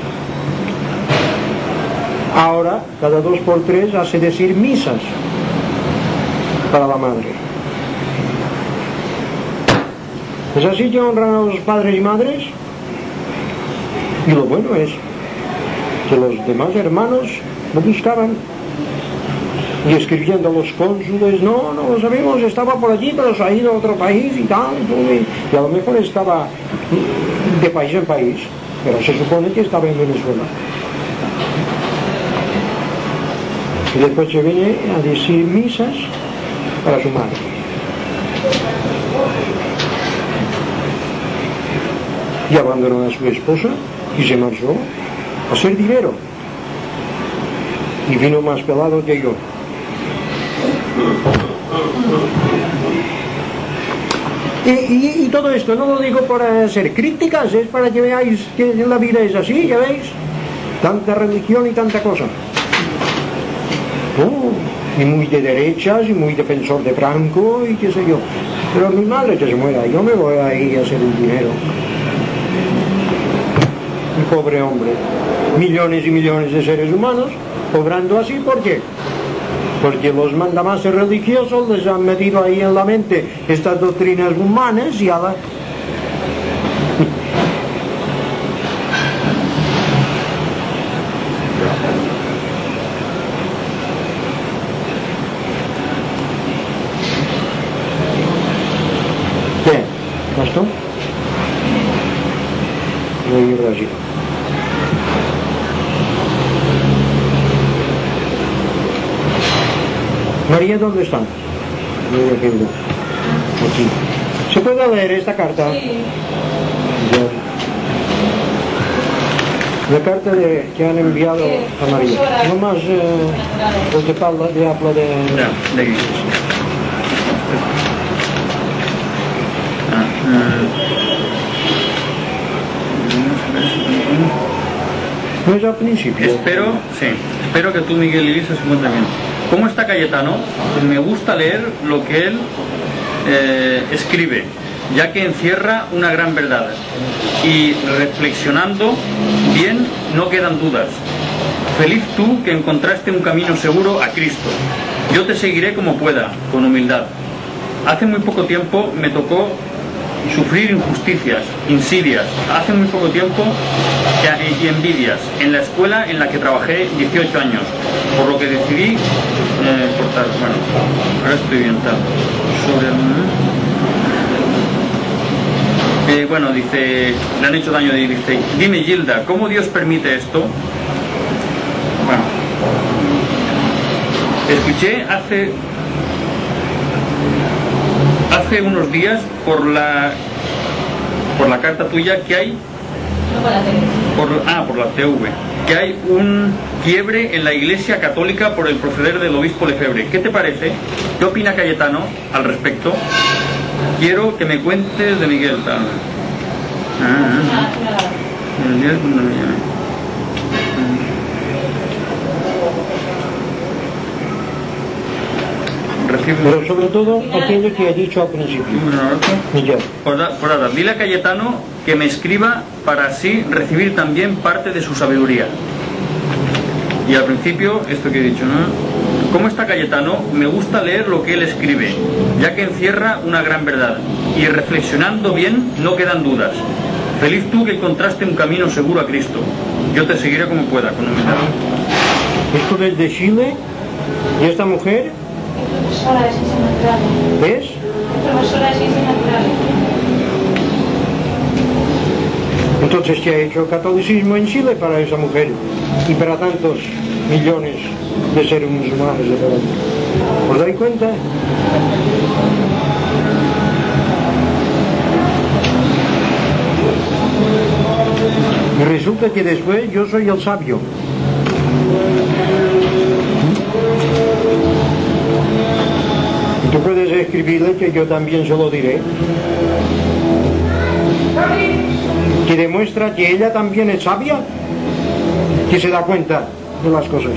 Ahora, cada dos por tres, hace decir misas para la madre. ¿Es así que honran a los padres y madres? Y lo bueno es que los demás hermanos lo buscaban y escribiendo a los cónsules: no, no lo sabemos, estaba por allí, pero se ha ido a otro país y tal, y, y a lo mejor estaba de país en país, pero se supone que estaba en Venezuela. Y después se viene a decir misas para su madre. Y abandonó a su esposa y se marchó a ser dinero. Y vino más pelado que yo. Y, y, y todo esto no lo digo para hacer críticas, es para que veáis que la vida es así, ya veis, tanta religión y tanta cosa. Oh, y muy de derechas y muy defensor de Franco y qué sé yo. Pero mi madre que se muera, yo me voy ahí a hacer el dinero. Un pobre hombre, millones y millones de seres humanos obrando así. ¿Por qué? Porque los mandamases religiosos les han metido ahí en la mente estas doctrinas humanas y a la... ¿Qué? ¿Bastó? No hay Brasil. María, ¿dónde está? Aquí. ¿Se puede leer esta carta? Sí. La carta de, que han enviado a María. No más eh, lo que habla de, habla de... Ya, de iglesia. Ah, No es al principio. Espero, sí, espero que tú, Miguel Iris, se encuentres bien. ¿Cómo está Cayetano? Me gusta leer lo que él eh, escribe, ya que encierra una gran verdad. Y reflexionando bien, no quedan dudas. Feliz tú que encontraste un camino seguro a Cristo. Yo te seguiré como pueda, con humildad. Hace muy poco tiempo me tocó sufrir injusticias, insidias, hace muy poco tiempo, y envidias, en la escuela en la que trabajé dieciocho años, por lo que decidí eh, cortar. Bueno, ahora estoy bien tal. Sobre el... eh, bueno, dice, le han hecho daño, dice, dime Gilda, ¿cómo Dios permite esto? Bueno, escuché hace hace unos días por la por la carta tuya que hay No por la tele. por, ah, por la T V, que hay un quiebre en la Iglesia Católica por el proceder del obispo Lefebvre. ¿Qué te parece? ¿Qué opina Cayetano al respecto? Quiero que me cuentes de Miguel tal. Ah, ah, ah. El día cuando me llame. Recibe... Pero sobre todo aquello que he dicho al principio. Miguel. Por, da, por nada, dile a Cayetano que me escriba para así recibir también parte de su sabiduría. Y al principio, esto que he dicho, ¿no? ¿Cómo está Cayetano? Me gusta leer lo que él escribe, ya que encierra una gran verdad. Y reflexionando bien, no quedan dudas. Feliz tú que encontraste un camino seguro a Cristo. Yo te seguiré como pueda, con humildad. Esto desde Chile, y esta mujer, profesora de ciencias naturales. ¿ves? Profesora de ciencias naturales. Entonces, ¿qué ha hecho el catolicismo en Chile para esa mujer y para tantos millones de seres musulmanes de por ahí? ¿Os dais cuenta? Y resulta que después yo soy el sabio. Y tú puedes escribirle que yo también se lo diré, que demuestra que ella también es sabia, que se da cuenta de las cosas.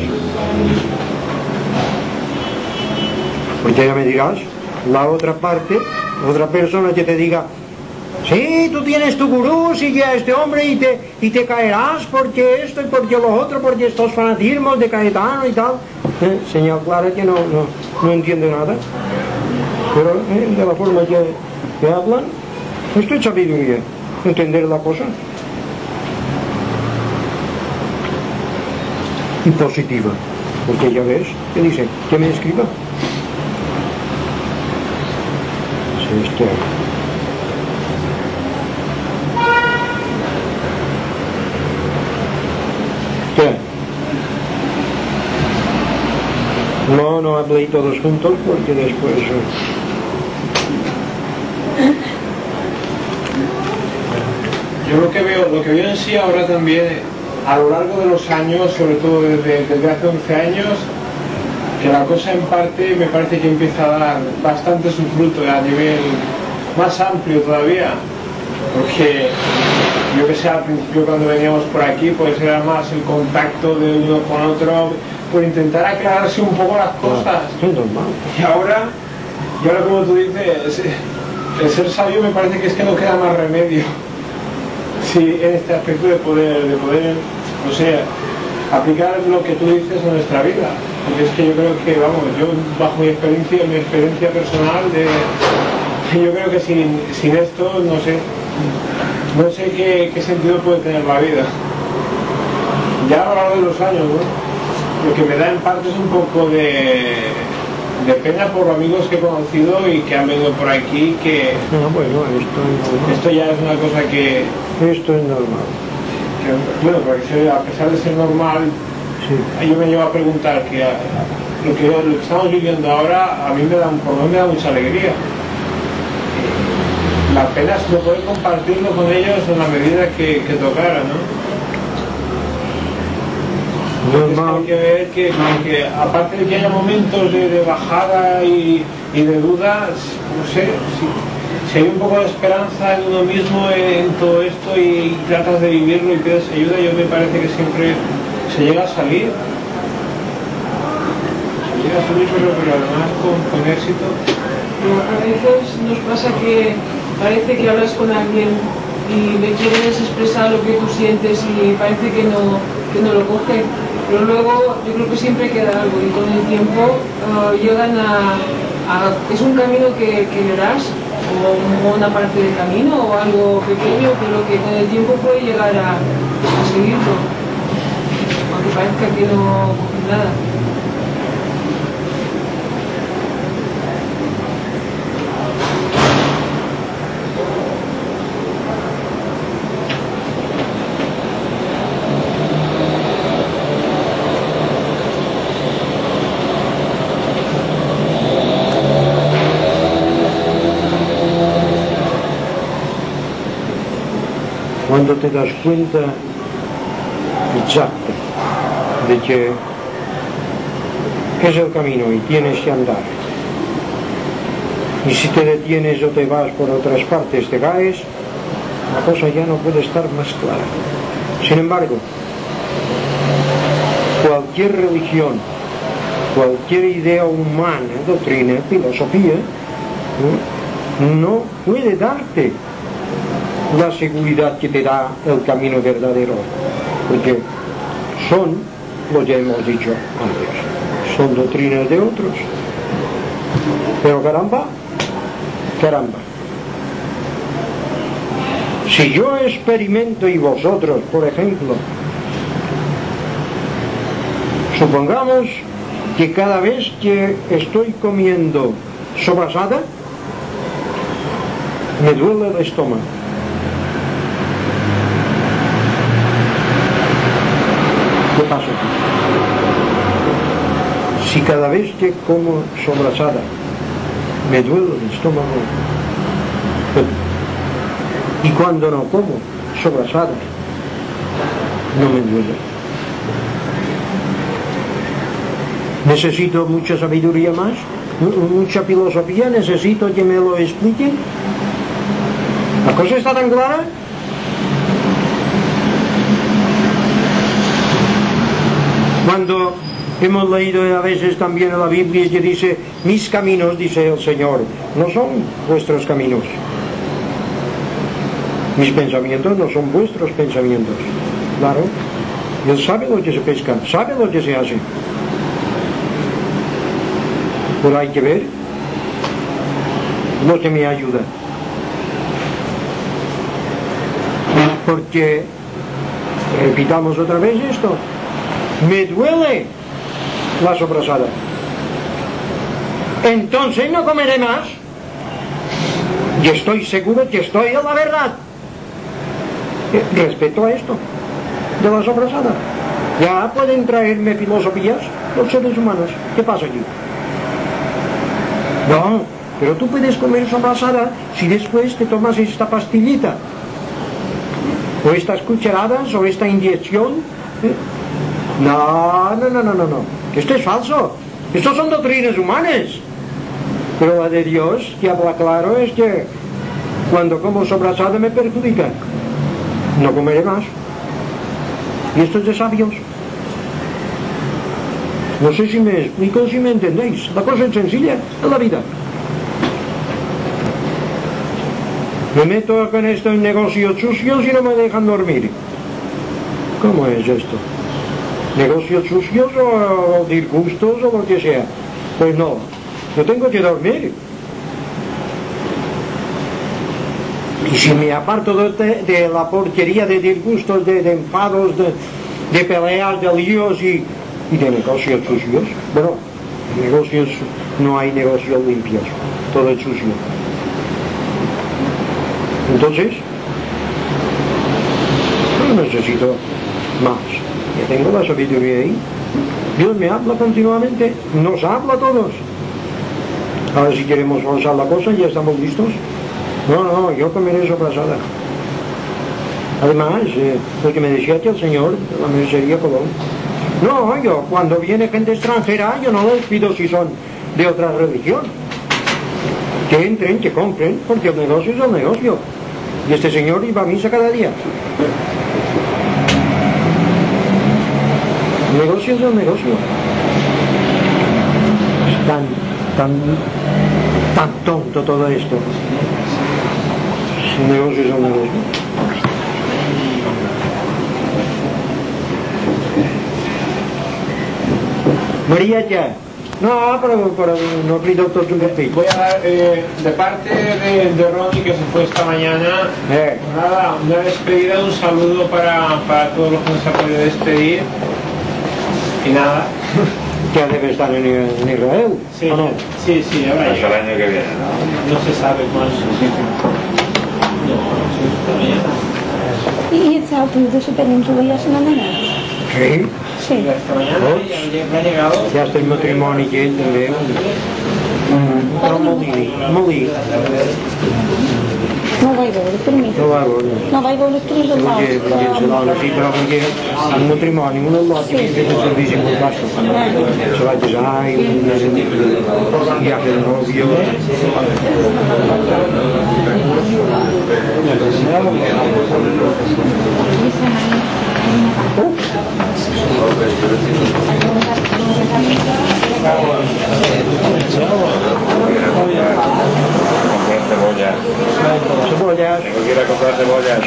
Porque ya me dirás, la otra parte, otra persona que te diga, sí, tú tienes tu gurú, sigue a este hombre y te, y te caerás porque esto y porque lo otro, porque estos fanatismos de Cayetano y tal. Eh, señal clara que no, no, no entiende nada. Pero eh, de la forma que, que hablan, esto es sabiduría, entender la cosa. Y positiva, porque ya ves, ¿qué dice? Que me escriba. Sí, este. ¿Qué? No, no hablé todos juntos porque después... Yo lo que veo, lo que veo en sí ahora también, a lo largo de los años, sobre todo desde, desde hace once años, que la cosa en parte me parece que empieza a dar bastante su fruto a nivel más amplio todavía, porque yo que sé, al principio cuando veníamos por aquí pues era más el contacto de uno con otro, por intentar aclararse un poco las cosas. Y ahora, y ahora como tú dices, el ser sabio me parece que es que no queda más remedio. Sí, en este aspecto de poder, de poder, no sé, aplicar lo que tú dices a nuestra vida. Porque es que yo creo que, vamos, yo bajo mi experiencia, mi experiencia personal, de, yo creo que sin, sin esto, no sé, no sé qué, qué sentido puede tener la vida. Ya a lo largo de los años, ¿no? Lo que me da en parte es un poco de, de pena por los amigos que he conocido y que han venido por aquí, que no, bueno, esto, es esto ya es una cosa que... Esto es normal. Que, bueno, porque a pesar de ser normal, sí. Yo me llevo a preguntar que a, lo, que lo que estamos viviendo ahora a mí me da, por lo menos me da mucha alegría. La pena es no poder compartirlo con ellos en la medida que, que tocara, ¿no? Normal. Es que hay que ver que, que aparte de que haya momentos de, de bajada y, y de dudas, no sé, si, si hay un poco de esperanza en uno mismo en todo esto y tratas de vivirlo y pides ayuda, yo me parece que siempre se llega a salir. Se llega a salir, pero, pero además con, con éxito. A veces nos pasa que parece que hablas con alguien y le quieres expresar lo que tú sientes y parece que no, que no lo coge, pero luego yo creo que siempre queda algo y con el tiempo uh, llegan a, a... es un camino que, que verás, o una parte del camino o algo pequeño, pero que con el tiempo puede llegar a, a seguirlo, aunque parezca que no coge nada. Cuando te das cuenta exacta de que es el camino y tienes que andar, y si te detienes o te vas por otras partes te caes, la cosa ya no puede estar más clara. Sin embargo, cualquier religión, cualquier idea humana, doctrina, filosofía, ¿no? no puede darte la seguridad que te da el camino verdadero, porque son, lo ya hemos dicho antes, son doctrinas de otros. Pero caramba, caramba, si yo experimento y vosotros, por ejemplo, supongamos que cada vez que estoy comiendo sobrasada me duele el estómago. ¿Qué pasa? Si cada vez que como sobrasada me duele el estómago, y cuando no como sobrasada no me duele, necesito mucha sabiduría más, mucha filosofía, necesito que me lo expliquen. ¿La cosa está tan clara? Cuando hemos leído a veces también en la Biblia que dice, mis caminos, dice el Señor, no son vuestros caminos. Mis pensamientos no son vuestros pensamientos. Claro, Él sabe lo que se pesca, sabe lo que se hace. Pero hay que ver lo que me ayuda. Porque, repitamos otra vez esto, me duele la sobrasada. Entonces no comeré más. Y estoy seguro que estoy en la verdad. Respecto a esto de la sobrasada. Ya pueden traerme filosofías los seres humanos. ¿Qué pasa aquí? No, pero tú puedes comer sobrasada si después te tomas esta pastillita o estas cucharadas o esta inyección. ¿Eh? No, no, no, no, no, no. Esto es falso. Estos son doctrinas humanas. Pero la de Dios, que habla claro, es que cuando como sobrasada me perjudica. No comeré más. Y esto es de sabios. No sé si me explico, si me entendéis. La cosa es sencilla, es la vida. Me meto con esto en negocios sucios y no me dejan dormir. ¿Cómo es esto? ¿Negocios sucios o disgustos o lo que sea? Pues no, yo tengo que dormir. Y si me aparto de, de la porquería de disgustos, de, de enfados, de, de peleas, de líos y, y de negocios sucios, bueno, negocios, no hay negocios limpios, todo es sucio. Entonces, no necesito más. Ya tengo la sabiduría ahí. Dios me habla continuamente, nos habla a todos. Ahora si queremos forzar la cosa, ya estamos listos. No, no, yo comeré sobrasada. Además, eh, lo que me decía aquí el señor, la mercería Colón. No, yo, cuando viene gente extranjera, yo no les pido si son de otra religión. Que entren, que compren, porque el negocio es el negocio. Y este señor iba a misa cada día. El negocio es el negocio. Es tan, tan, tan tonto todo esto. El negocio es el negocio. María ya. No, pero, pero no pido todo tu respeto. Voy a dar eh, de parte de, de Ronnie, que se fue esta mañana, Eh. nada, una despedida, un saludo para, para todos los que nos ha podido despedir. Y nada. Ya debe estar en, en Israel, Sí, ¿o no? sí, sí, ahora Hasta el año que viene, ¿no? no se sabe cuándo. No, sí, esta mañana. ¿Y esta auto se península ya se mañana? Sí, Sí. Esta mañana ya, ya ha llegado. ja està el matrimoni que ell també. Però molí, molí. No vaig veure, per mi. No va veure. No vaig veure tres o Perquè, perquè quatre. se dona així, però perquè el matrimoni, un al·lot que havia fet el servici molt baix. Se va casar i ja ha fet el novio. Ups.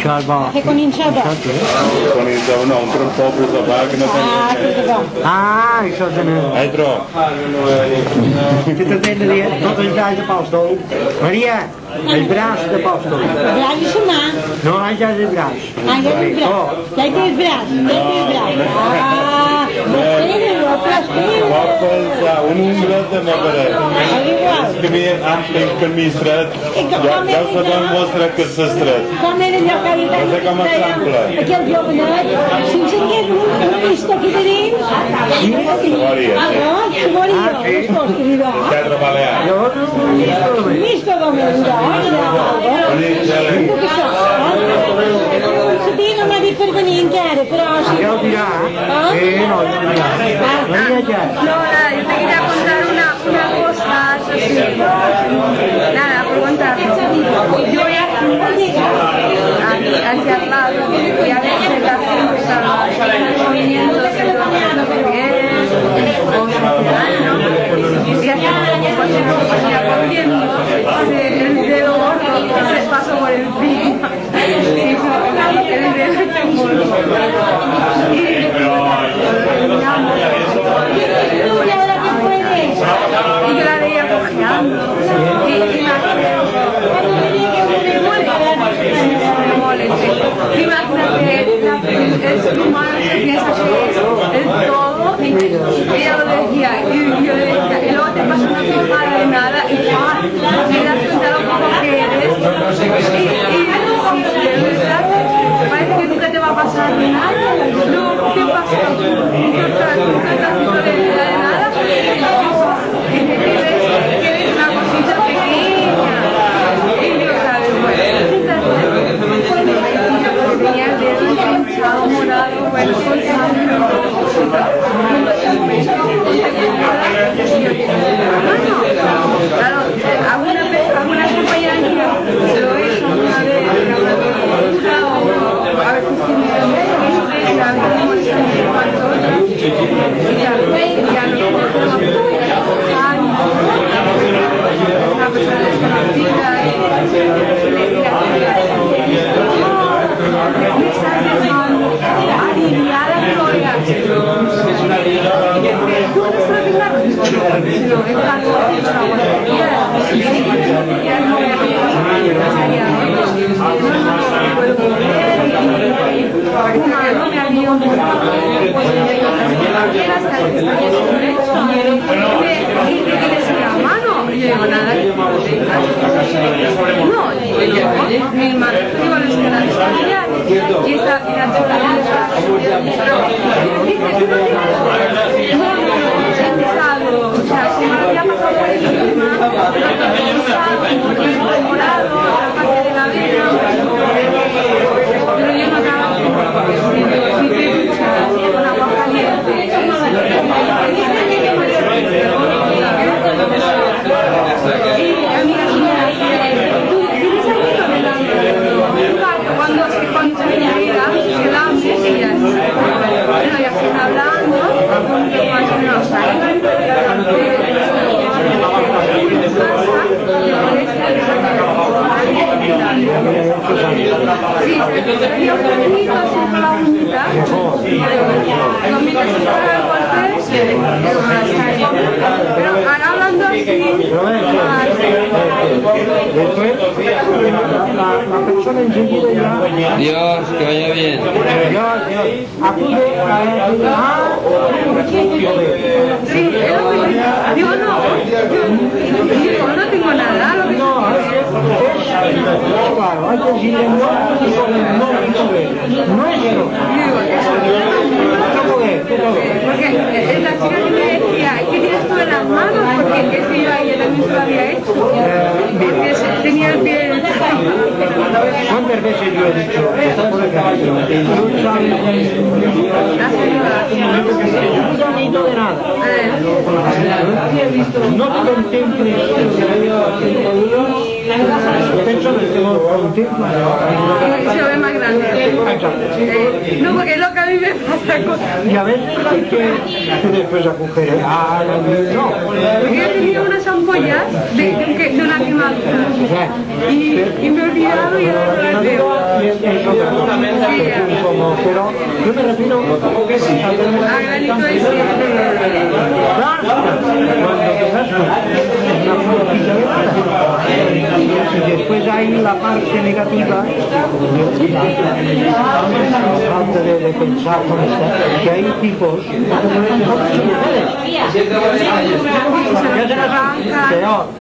Scialba. E cominciava. Cominciava no, un po' preso a che non Ah, questo qua. Ah, ik zou zijn. Hai troppo. Zit er binnen die, tot is bij de pastoor. Maria, het braas de pastoor. Bravi su ma. No, hij zei de braas. Ah, jij bent braaf. Jij bent braaf. Jij bent braaf. Ah, bene, lo trascrivo. Qualcosa, un'umbrella ma per scrivere anche il permistrat. Ja so dan vostra che se stret. Come ne ho capito? Cosa come tranquilla. Perché il giovane, senza che non visto che vedete. Ah, no, ci vuole io, risposto di là. Pedro Baleare. Visto come è là, si tiene una di permanente, però si... Io dirà? Eh, no, io dirà. Maria già. No, nada, yo te quería contar una, una cosa, así. Nada, por contarlo. Yo voy aquí, hacia el lado, y a veces la gente está haciendo movimientos de lo que es, o ciudadano, y hasta que coche no se vaya corriendo, el dedo gordo se pasa por el pico. El dedo está gordo. Y yo la veía cojeando. Y imagínate, el ser humano se piensa que es el todo, y ella lo decía, y yo le decía, y luego te pasa una semana de nada, y ¡ah! Me das cuenta lo poco que eres, y, y de verdad, parece que nunca te va a pasar nada, luego, ¿qué pasa? Y yo estás haciendo de vida de nada, y te ves que eres una cosita pequeña, y yo, ¿sabes? Bueno, tenía el dedo enganchado, morado, bueno, con sangre, claro, algunas algunas compañeras mías lo hizo una vez en una cultura o a veces que me y la vida como se me cuanto otras y ya ya no una persona desconocida me está llamando aliviada Gloria tú no estás ligado sino es la guardería ya no voy a no me alió mucho hasta que y le decía mano y yo digo nada no mi hermano iba a la escuela de familiar y esta y la chica no es algo o sea si me lo había pasado por encima no te pensado porque es morado la parte de la vena pero yo no estaba si te duchas con agua caliente y a mí así me dice tú tienes aquí un gato cuando se contamina se lame y ya bueno ya están hablando más o menos sí, yo permito hacer la unidad lo mientras se para el golpe pero ahora hablando así después la persona enseguida ya Dios, que vaya bien. Dios, Dios acude a ah sí, es lo que digo no yo no tengo nada lo que no, claro, hay que decirle no con el no nuestro porque la chica que me decía ¿qué tienes tú en las manos? porque es que yo a ella también se lo había hecho porque tenía el pie ¿cuántas veces yo he dicho está por el camino la señora punto de nada. No te contemples pienso que te lo contempla y se ve más grande. Eh, no, porque es lo que a mí me pasa con... y a veces hay que después acoger ah, no, porque yo tenía unas ampollas de, de, de una quemadura y, y me he olvidado y ahora no las veo. Pero yo me refiero a granito de cuando te das una florcita de nada y después hay la parte negativa la falta de, de pensar con esta, que hay tipos que se mujeres ya se las han peor